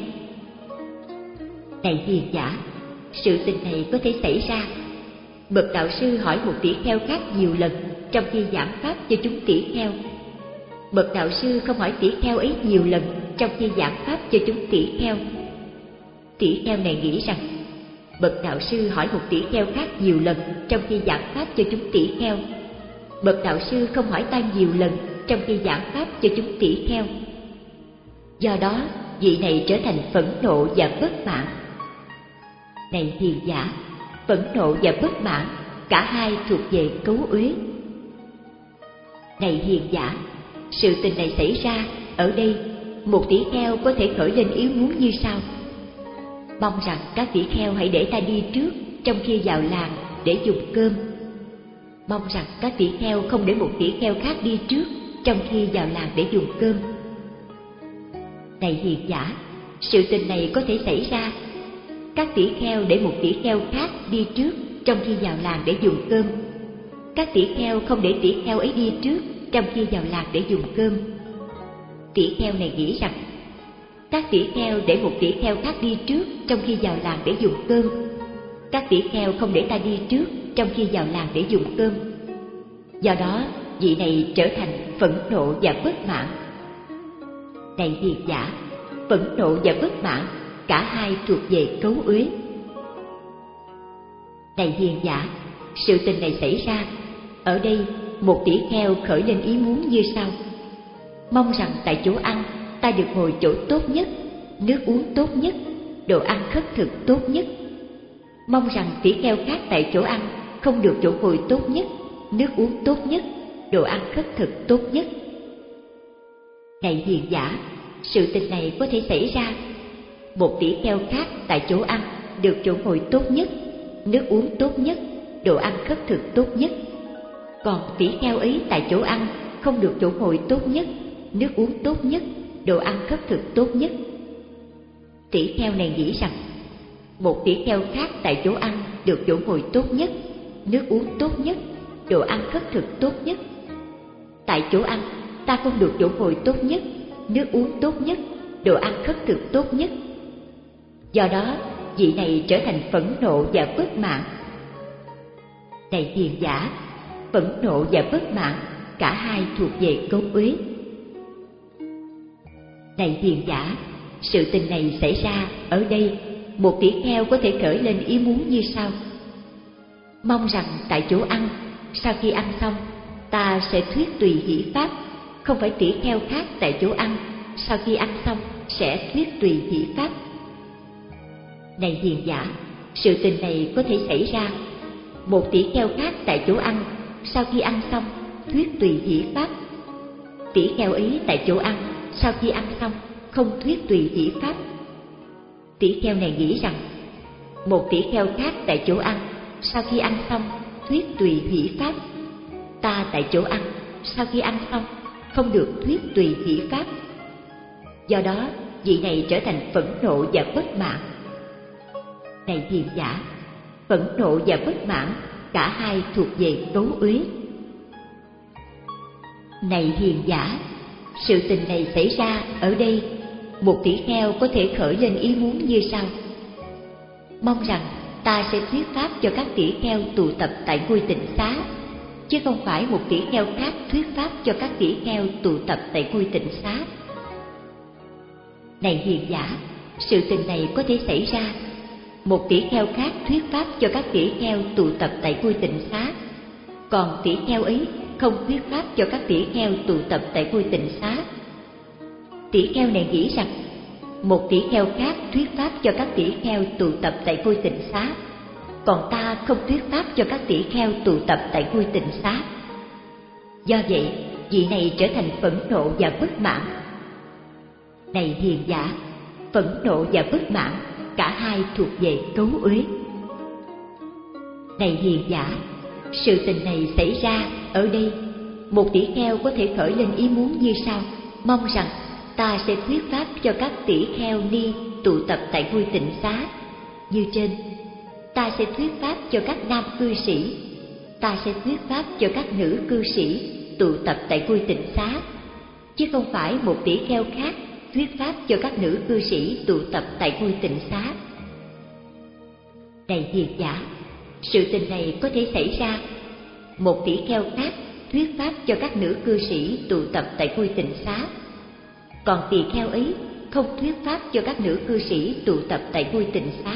Này hiền giả, sự tình này có thể xảy ra, bậc đạo sư hỏi một tỷ kheo khác nhiều lần trong khi giảng pháp cho chúng tỷ kheo. Bậc đạo sư không hỏi tỷ kheo ấy nhiều lần trong khi giảng pháp cho chúng tỷ kheo. Tỷ kheo này nghĩ rằng bậc đạo sư hỏi một tỷ kheo khác nhiều lần trong khi giảng pháp cho chúng tỷ kheo. Bậc đạo sư không hỏi ta nhiều lần trong khi giảng pháp cho chúng tỷ kheo. Do đó vị này trở thành phẫn nộ và bất mãn. Này hiền giả, phẫn nộ và bất mãn cả hai thuộc về cấu uế. Này hiền giả, sự tình này xảy ra ở đây, một tỷ kheo có thể khởi lên ý muốn như sau: mong rằng các tỷ kheo hãy để ta đi trước trong khi vào làng để dùng cơm. Mong rằng các tỷ kheo không để một tỷ kheo khác đi trước trong khi vào làng để dùng cơm. Này hiền giả, sự tình này có thể xảy ra, các tỷ kheo để một tỷ kheo khác đi trước trong khi vào làng để dùng cơm. Các tỷ kheo không để tỷ kheo ấy đi trước trong khi vào làng để dùng cơm. Tỷ kheo này nghĩ rằng các tỷ kheo để một tỷ kheo khác đi trước trong khi vào làng để dùng cơm. Các tỷ kheo không để ta đi trước trong khi vào làng để dùng cơm. Do đó vị này trở thành phẫn nộ và bất mãn. Này hiền giả, phẫn nộ và bất mãn cả hai thuộc về cấu uế. Này hiền giả, sự tình này xảy ra ở đây, một tỷ kheo khởi lên ý muốn như sau: mong rằng tại chỗ ăn ta được ngồi chỗ tốt nhất, nước uống tốt nhất, đồ ăn khất thực tốt nhất. Mong rằng tỷ kheo khác tại chỗ ăn không được chỗ ngồi tốt nhất, nước uống tốt nhất, đồ ăn khất thực tốt nhất. Này hiền giả, sự tình này có thể xảy ra, một tỷ kheo khác tại chỗ ăn được chỗ ngồi tốt nhất, nước uống tốt nhất, đồ ăn khất thực tốt nhất. Còn tỷ kheo ấy tại chỗ ăn không được chỗ ngồi tốt nhất, nước uống tốt nhất, đồ ăn khất thực tốt nhất. Tỷ kheo này nghĩ rằng một tỷ kheo khác tại chỗ ăn được chỗ ngồi tốt nhất, nước uống tốt nhất, đồ ăn khất thực tốt nhất. Tại chỗ ăn ta không được chỗ ngồi tốt nhất, nước uống tốt nhất, đồ ăn khất thực tốt nhất. Do đó vị này trở thành phẫn nộ và bất mãn. Này hiền giả, phẫn nộ và bất mãn cả hai thuộc về cấu uế. Này hiền giả, sự tình này xảy ra ở đây, một tỷ kheo có thể khởi lên ý muốn như sau: mong rằng tại chỗ ăn, sau khi ăn xong ta sẽ thuyết tùy hỷ pháp. Không phải tỷ kheo khác tại chỗ ăn, sau khi ăn xong sẽ thuyết tùy hỷ pháp. Này hiền giả, sự tình này có thể xảy ra, một tỷ kheo khác tại chỗ ăn, sau khi ăn xong thuyết tùy hỷ pháp. Tỷ kheo ấy tại chỗ ăn, sau khi ăn xong không thuyết tùy hỷ pháp. Tỷ kheo này nghĩ rằng một tỷ kheo khác tại chỗ ăn, sau khi ăn xong thuyết tùy hỷ pháp. Ta tại chỗ ăn, sau khi ăn xong không được thuyết tùy hỷ pháp. Do đó vị này trở thành phẫn nộ và bất mãn. Này hiền giả, phẫn nộ và bất mãn cả hai thuộc về cấu uế. Này hiền giả, sự tình này xảy ra ở đây, một tỷ kheo có thể khởi lên ý muốn như sau: mong rằng ta sẽ thuyết pháp cho các tỷ kheo tụ tập tại ngôi tịnh xá, chứ không phải một tỷ kheo khác thuyết pháp cho các tỷ kheo tụ tập tại ngôi tịnh xá. Này hiền giả, sự tình này có thể xảy ra: một tỷ kheo khác thuyết pháp cho các tỷ kheo tụ tập tại ngôi tịnh xá, còn tỷ kheo ấy không thuyết pháp cho các tỷ kheo tụ tập tại ngôi tịnh xá. Tỷ kheo này nghĩ rằng một tỷ kheo khác thuyết pháp cho các tỷ kheo tụ tập tại ngôi tịnh xá, còn ta không thuyết pháp cho các tỷ kheo tụ tập tại ngôi tịnh xá. Do vậy, vị này trở thành phẫn nộ và bất mãn. Này hiền giả, phẫn nộ và bất mãn cả hai thuộc về cấu uế. Này hiền giả, sự tình này xảy ra ở đây, một tỷ kheo có thể khởi lên ý muốn như sau: mong rằng ta sẽ thuyết pháp cho các tỷ kheo ni tụ tập tại ngôi tịnh xá như trên. Ta sẽ thuyết pháp cho các nam cư sĩ, ta sẽ thuyết pháp cho các nữ cư sĩ tụ tập tại ngôi tịnh xá, chứ không phải một tỷ kheo khác thuyết pháp cho các nữ cư sĩ tụ tập tại ngôi tịnh xá. Này hiền giả, sự tình này có thể xảy ra: một tỷ kheo khác thuyết pháp cho các nữ cư sĩ tụ tập tại ngôi tịnh xá, còn tỳ kheo ấy không thuyết pháp cho các nữ cư sĩ tụ tập tại ngôi tịnh xá.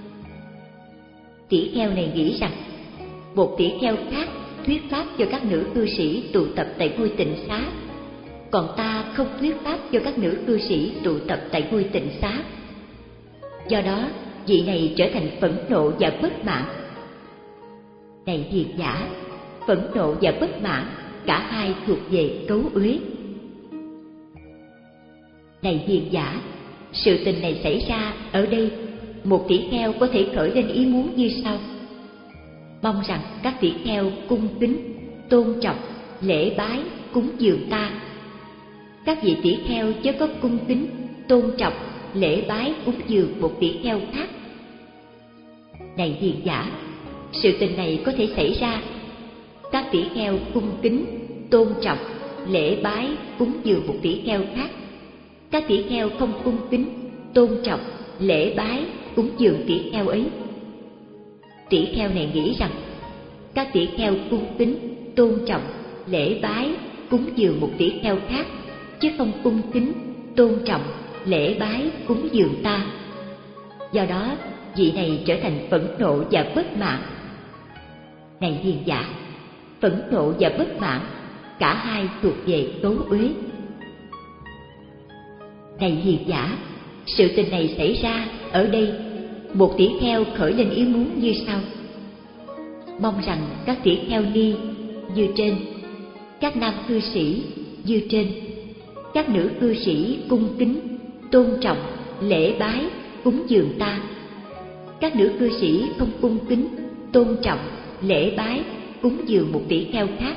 Tỷ kheo này nghĩ rằng một tỷ kheo khác thuyết pháp cho các nữ cư sĩ tụ tập tại ngôi tịnh xá, còn ta không thuyết pháp cho các nữ cư sĩ tụ tập tại ngôi tịnh xá. Do đó, vị này trở thành phẫn nộ và bất mãn. Này hiền giả, phẫn nộ và bất mãn cả hai thuộc về cấu uế. Này hiền giả, sự tình này xảy ra ở đây, một tỷ kheo có thể khởi lên ý muốn như sau: mong rằng các tỷ kheo cung kính, tôn trọng, lễ bái, cúng dường ta. Các vị tỷ kheo chớ có cung kính, tôn trọng, lễ bái, cúng dường một tỷ kheo khác. Này hiền giả, sự tình này có thể xảy ra: các tỷ kheo cung kính, tôn trọng, lễ bái, cúng dường một tỷ kheo khác. Các tỷ kheo không cung kính, tôn trọng, lễ bái, cúng dường tỷ kheo ấy. Tỷ kheo này nghĩ rằng các tỷ kheo cung kính, tôn trọng, lễ bái, cúng dường một tỷ kheo khác, chứ không cung kính, tôn trọng, lễ bái, cúng dường ta. Do đó, vị này trở thành phẫn nộ và bất mãn. Này hiền giả, phẫn nộ và bất mãn cả hai thuộc về cấu uế. Này hiền giả, sự tình này xảy ra ở đây, một tỷ kheo khởi lên ý muốn như sau: mong rằng các tỷ kheo ni như trên, các nam cư sĩ như trên, các nữ cư sĩ cung kính, tôn trọng, lễ bái, cúng dường ta. Các nữ cư sĩ không cung kính, tôn trọng, lễ bái, cúng dường một tỷ kheo khác.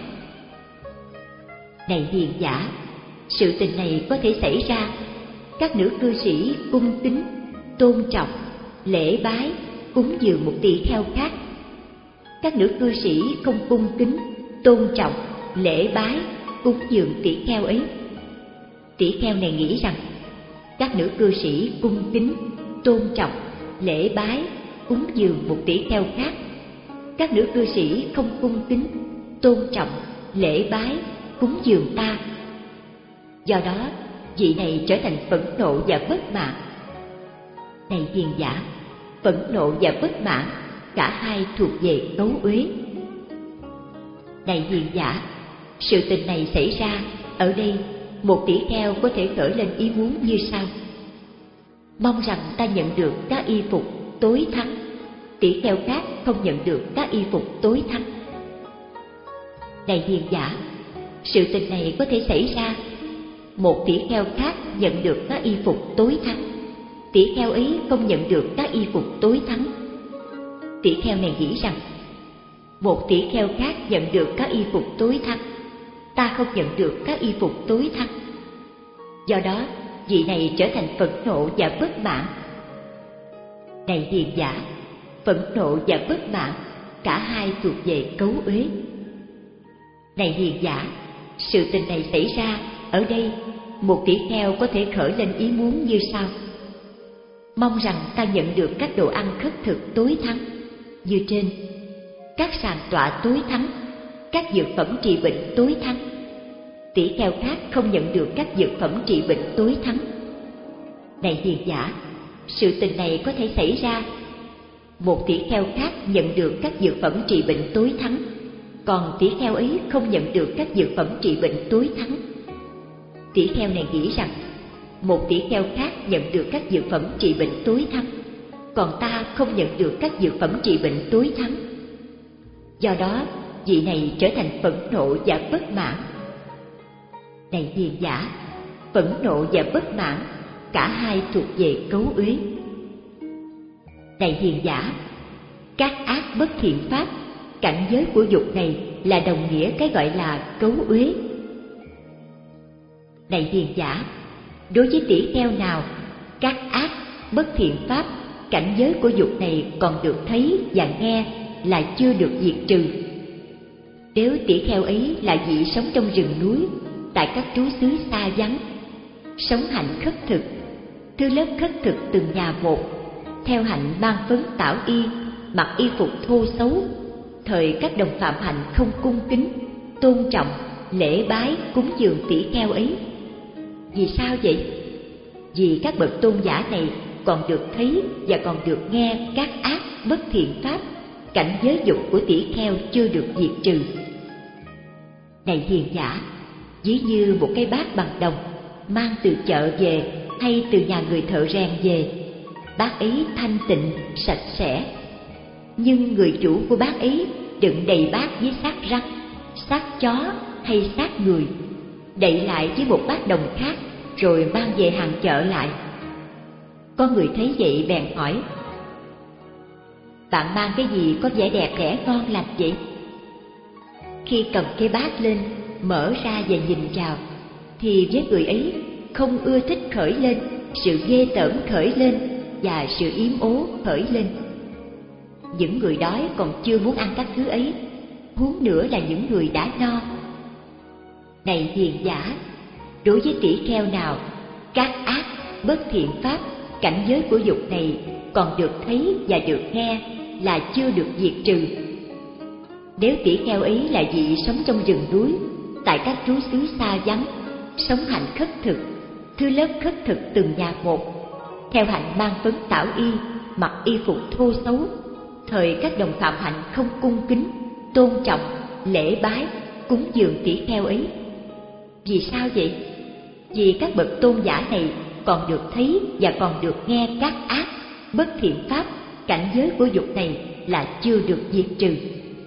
Này hiền giả, sự tình này có thể xảy ra: các nữ cư sĩ cung kính, tôn trọng, lễ bái, cúng dường một tỷ kheo khác. Các nữ cư sĩ không cung kính, tôn trọng, lễ bái, cúng dường tỷ kheo ấy. Tỷ kheo này nghĩ rằng các nữ cư sĩ cung kính, tôn trọng, lễ bái, cúng dường một tỷ kheo khác. Các nữ cư sĩ không cung kính, tôn trọng, lễ bái, cúng dường ta. Do đó, vị này trở thành phẫn nộ và bất mãn. Này hiền giả, phẫn nộ và bất mãn cả hai thuộc về cấu uế. Này hiền giả, sự tình này xảy ra ở đây, một tỷ kheo có thể khởi lên ý muốn như sau: mong rằng ta nhận được các y phục tối thắng, tỷ kheo khác không nhận được các y phục tối thắng. Này hiền giả, sự tình này có thể xảy ra: một tỷ kheo khác nhận được các y phục tối thắng, tỷ kheo ấy không nhận được các y phục tối thắng. Tỷ kheo này nghĩ rằng một tỷ kheo khác nhận được các y phục tối thắng, ta không nhận được các y phục tối thắng. Do đó, vị này trở thành phẫn nộ và bất mãn. Này hiền giả, phẫn nộ và bất mãn cả hai thuộc về cấu uế. Này hiền giả, sự tình này xảy ra ở đây, một tỷ kheo có thể khởi lên ý muốn như sau: mong rằng ta nhận được các đồ ăn khất thực tối thắng như trên, các sàn tọa tối thắng, các dược phẩm trị bệnh tối thắng. Tỷ kheo khác không nhận được các dược phẩm trị bệnh tối thắng. Này hiền giả, sự tình này có thể xảy ra. Một tỷ kheo khác nhận được các dược phẩm trị bệnh tối thắng, còn tỷ kheo ấy không nhận được các dược phẩm trị bệnh tối thắng. Tỷ kheo này nghĩ rằng một tỷ kheo khác nhận được các dược phẩm trị bệnh tối thắng, còn ta không nhận được các dược phẩm trị bệnh tối thắng. Do đó, vị này trở thành phẫn nộ và bất mãn. Này hiền giả, phẫn nộ và bất mãn cả hai thuộc về cấu uế. Này hiền giả, các ác bất thiện pháp, cảnh giới của dục này là đồng nghĩa cái gọi là cấu uế. Này hiền giả, đối với tỷ kheo nào các ác bất thiện pháp, cảnh giới của dục này còn được thấy và nghe là chưa được diệt trừ. Nếu tỷ kheo ấy là vị sống trong rừng núi, tại các trú xứ xa vắng, sống hạnh khất thực, thứ lớp khất thực từng nhà một, theo hạnh mang phấn tảo y, mặc y phục thô xấu, thời các đồng phạm hạnh không cung kính, tôn trọng, lễ bái, cúng dường tỷ kheo ấy. Vì sao vậy? Vì các bậc tôn giả này còn được thấy và còn được nghe các ác bất thiện pháp, cảnh giới dục của tỷ kheo chưa được diệt trừ. Này hiền giả, ví như một cái bát bằng đồng mang từ chợ về hay từ nhà người thợ rèn về, bát ấy thanh tịnh, sạch sẽ. Nhưng người chủ của bát ấy đựng đầy bát với xác rắn, xác chó hay xác người, đậy lại với một bát đồng khác rồi mang về hàng chợ lại. Có người thấy vậy bèn hỏi: bạn mang cái gì có vẻ đẹp đẽ ngon lành vậy? Khi cầm cái bát lên, mở ra và nhìn vào, thì với người ấy không ưa thích khởi lên, sự ghê tởm khởi lên và sự yếm ố khởi lên. Những người đói còn chưa muốn ăn các thứ ấy, huống nữa là những người đã no. Này hiền giả, đối với tỷ kheo nào các ác bất thiện pháp, cảnh giới của dục này còn được thấy và được nghe là chưa được diệt trừ. Nếu tỷ kheo ấy là vị sống trong rừng núi, tại các trú xứ xa vắng, sống hạnh khất thực, thứ lớp khất thực từng nhà một, theo hạnh mang phấn tảo y, mặc y phục thô xấu, thời các đồng phạm hạnh không cung kính, tôn trọng, lễ bái, cúng dường tỷ kheo ấy. Vì sao vậy? Vì các bậc tôn giả này còn được thấy và còn được nghe các ác bất thiện pháp, cảnh giới của dục này là chưa được diệt trừ.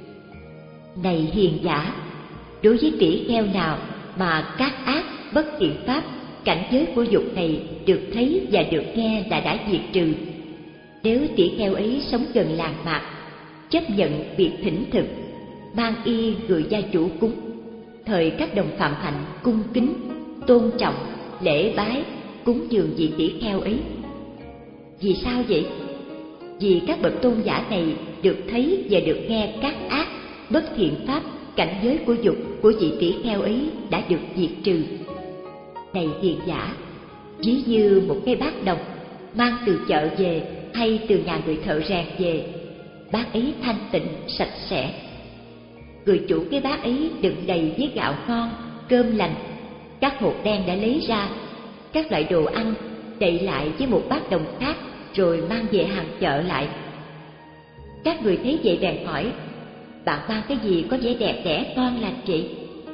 Này hiền giả, đối với tỷ kheo nào mà các ác bất thiện pháp, cảnh giới của dục này được thấy và được nghe là đã diệt trừ, nếu tỷ kheo ấy sống gần làng mạc, chấp nhận việc thỉnh thực, mang y người gia chủ cúng, thời các đồng phạm hạnh cung kính, tôn trọng, lễ bái, cúng dường vị tỷ kheo ấy. Vì sao vậy? Vì các bậc tôn giả này được thấy và được nghe các ác bất thiện pháp, cảnh giới của dục của vị tỷ kheo ấy đã được diệt trừ. Này hiền giả, ví như một cái bát đồng mang từ chợ về hay từ nhà người thợ rèn về, bát ấy thanh tịnh, sạch sẽ. Người chủ cái bát ấy đựng đầy với gạo ngon, cơm lành, các hột đen đã lấy ra, các loại đồ ăn đậy lại với một bát đồng khác rồi mang về hàng chợ lại. Các người thấy vậy bèn hỏi: bạn mang cái gì có vẻ đẹp đẽ ngon lành vậy?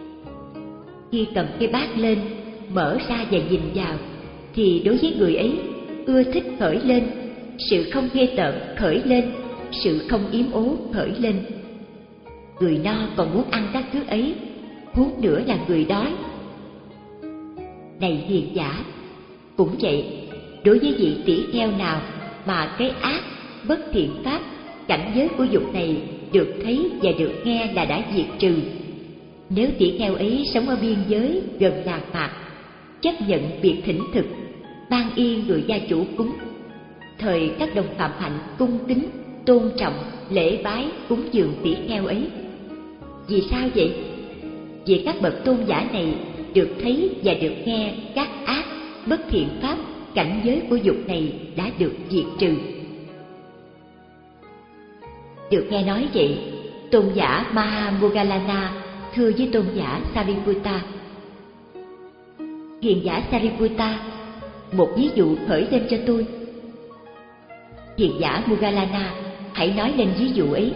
Khi cầm cái bát lên, mở ra và nhìn vào, thì đối với người ấy ưa thích khởi lên, sự không ghê tởm khởi lên, sự không yếm ố khởi lên. Người no còn muốn ăn các thứ ấy, huống nữa là người đói. Này hiền giả, cũng vậy, đối với vị tỷ kheo nào mà cái ác bất thiện pháp, cảnh giới của dục này được thấy và được nghe là đã diệt trừ, nếu tỷ kheo ấy sống ở biên giới gần làng mạc, chấp nhận việc thỉnh thực, ban y người gia chủ cúng, thời các đồng phạm hạnh cung kính, tôn trọng, lễ bái, cúng dường tỷ kheo ấy. Vì sao vậy? Vì các bậc tôn giả này được thấy và được nghe các ác, bất thiện pháp, cảnh giới của dục này đã được diệt trừ. Được nghe nói vậy, tôn giả Mahamoggallana thưa với tôn giả Sariputta: Hiền giả Sariputta, một ví dụ khởi lên cho tôi. Hiền giả Moggallana hãy nói lên ví dụ ấy.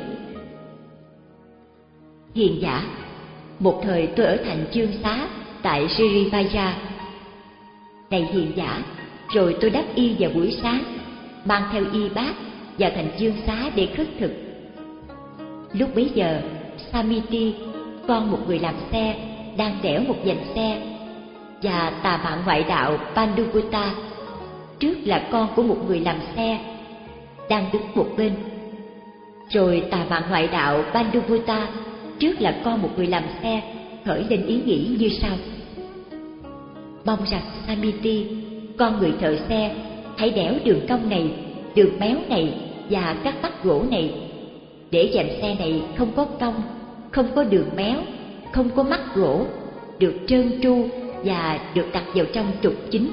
Hiền giả, một thời tôi ở thành Chương Xá tại Srivaya. Này hiền giả, rồi tôi đắp y vào buổi sáng, mang theo y bát vào thành Chương Xá để khất thực. Lúc bấy giờ, Samiti, con một người làm xe, đang đẽo một dành xe, và tà mạng ngoại đạo Panduputta, trước là con của một người làm xe, đang đứng một bên. Rồi tà mạng ngoại đạo Panduputta, trước là con một người làm xe, khởi lên ý nghĩ như sau: mong rằng Samiti, con người thợ xe, hãy đẽo đường cong này, đường méo này và các mắt gỗ này, để dành xe này không có cong, không có đường méo, không có mắt gỗ, được trơn tru và được đặt vào trong trục chính.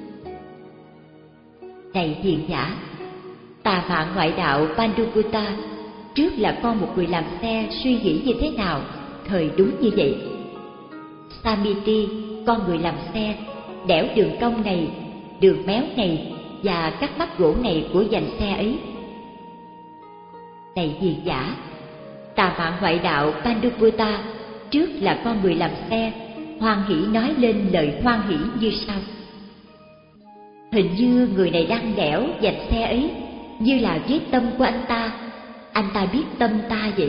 Này hiền giả, tà mạng ngoại đạo Panduputta, trước là con một người làm xe, suy nghĩ như thế nào, thời đúng như vậy. Samiti, con người làm xe, đẽo đường cong này, đường méo này và các mắt gỗ này của dành xe ấy. Này hiền giả, tà mạng ngoại đạo Panduputta, trước là con người làm xe, hoan hỷ nói lên lời hoan hỷ như sau: hình như người này đang đẽo dành xe ấy, như là với tâm của anh ta, anh ta biết tâm ta vậy.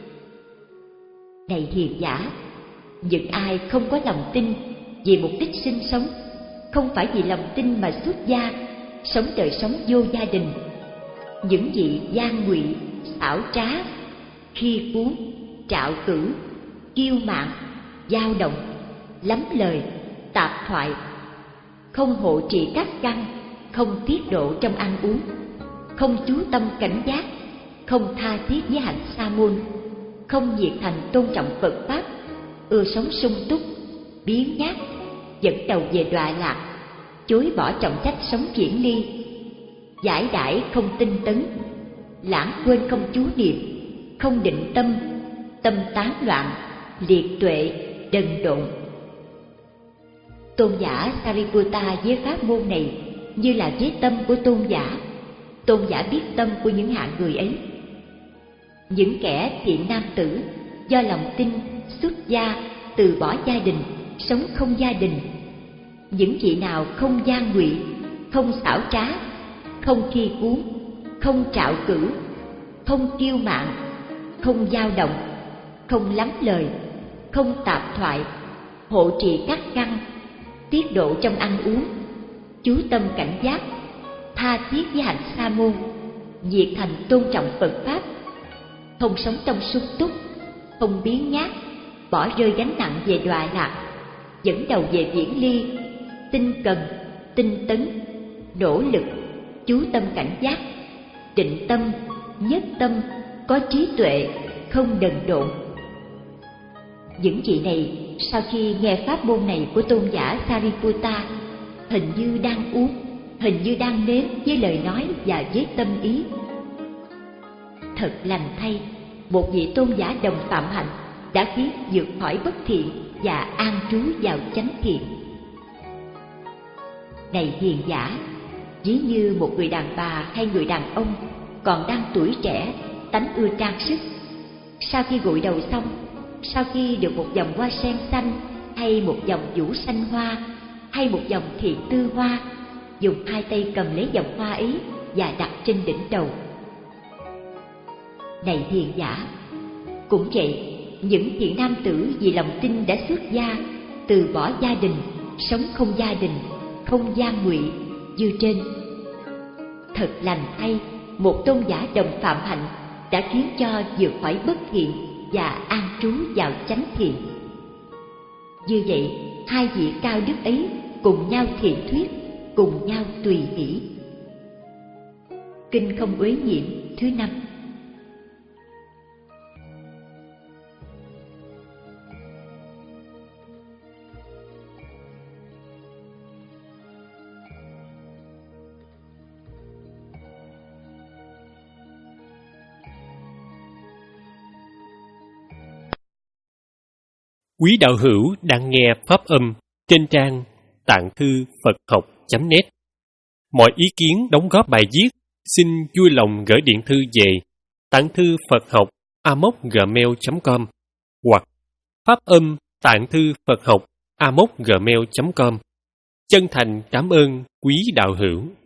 Này hiền giả, những ai không có lòng tin vì mục đích sinh sống, không phải vì lòng tin mà xuất gia, sống đời sống vô gia đình, những vị gian ngụy, xảo trá, khi cuốn, trạo cử, kiêu mạn, dao động, lắm lời, tạp thoại, không hộ trì các căn, không tiết độ trong ăn uống, không chú tâm cảnh giác, không tha thiết với hạnh sa môn, không nhiệt thành tôn trọng Phật pháp, ưa sống sung túc, biếng nhác, dẫn đầu về đọa lạc, chối bỏ trọng trách sống viễn ly, giải đãi không tinh tấn, lãng quên không chú niệm, không định tâm, tâm tán loạn, liệt tuệ, đần độn. Tôn giả Sariputta với pháp môn này như là với tâm của tôn giả. Tôn giả biết tâm của những hạng người ấy. Những kẻ thiện nam tử do lòng tin xuất gia, từ bỏ gia đình, sống không gia đình. Những vị nào không gian ngụy, không xảo trá, không khi cuốn, không trạo cử, không kiêu mạn, không dao động, không lắm lời, không tạp thoại, hộ trì các căn, tiết độ trong ăn uống, chú tâm cảnh giác, tha thiết với hạnh sa môn, nhiệt thành tôn trọng Phật pháp, không sống trong sung túc, không biếng nhác, bỏ rơi gánh nặng về đọa lạc, dẫn đầu về viễn ly, tinh cần, tinh tấn, nỗ lực, chú tâm cảnh giác, định tâm, nhất tâm, có trí tuệ, không đần độn. Những vị này sau khi nghe pháp môn này của tôn giả Sariputta, hình như đang uống, hình như đang nếm với lời nói và với tâm ý. Thật lành thay, một vị tôn giả đồng phạm hạnh đã khiến vượt khỏi bất thiện và an trú vào chánh thiện. Này hiền giả, ví như một người đàn bà hay người đàn ông còn đang tuổi trẻ, tánh ưa trang sức, sau khi gội đầu xong, sau khi được một vòng hoa sen xanh hay một vòng vũ xanh hoa hay một vòng thiện tư hoa, dùng hai tay cầm lấy vòng hoa ấy và đặt trên đỉnh đầu. Này hiền giả, cũng vậy, những thiện nam tử vì lòng tin đã xuất gia, từ bỏ gia đình, sống không gia đình, không gian ngụy như trên. Thật lành thay, một tôn giả đồng phạm hạnh đã khiến cho vượt khỏi bất thiện và an trú vào chánh thiện. Như vậy, hai vị cao đức ấy cùng nhau thiện thuyết, cùng nhau tùy hỷ. Kinh Không Uế Nhiệm thứ năm. Quý đạo hữu đang nghe pháp âm trên trang tạng thư Phật học chấm net. Mọi ý kiến đóng góp bài viết xin vui lòng gửi điện thư về tạng thư Phật học a m o c gmail chấm com hoặc pháp âm tạng thư Phật học a m o c gmail chấm com. Chân thành cảm ơn quý đạo hữu.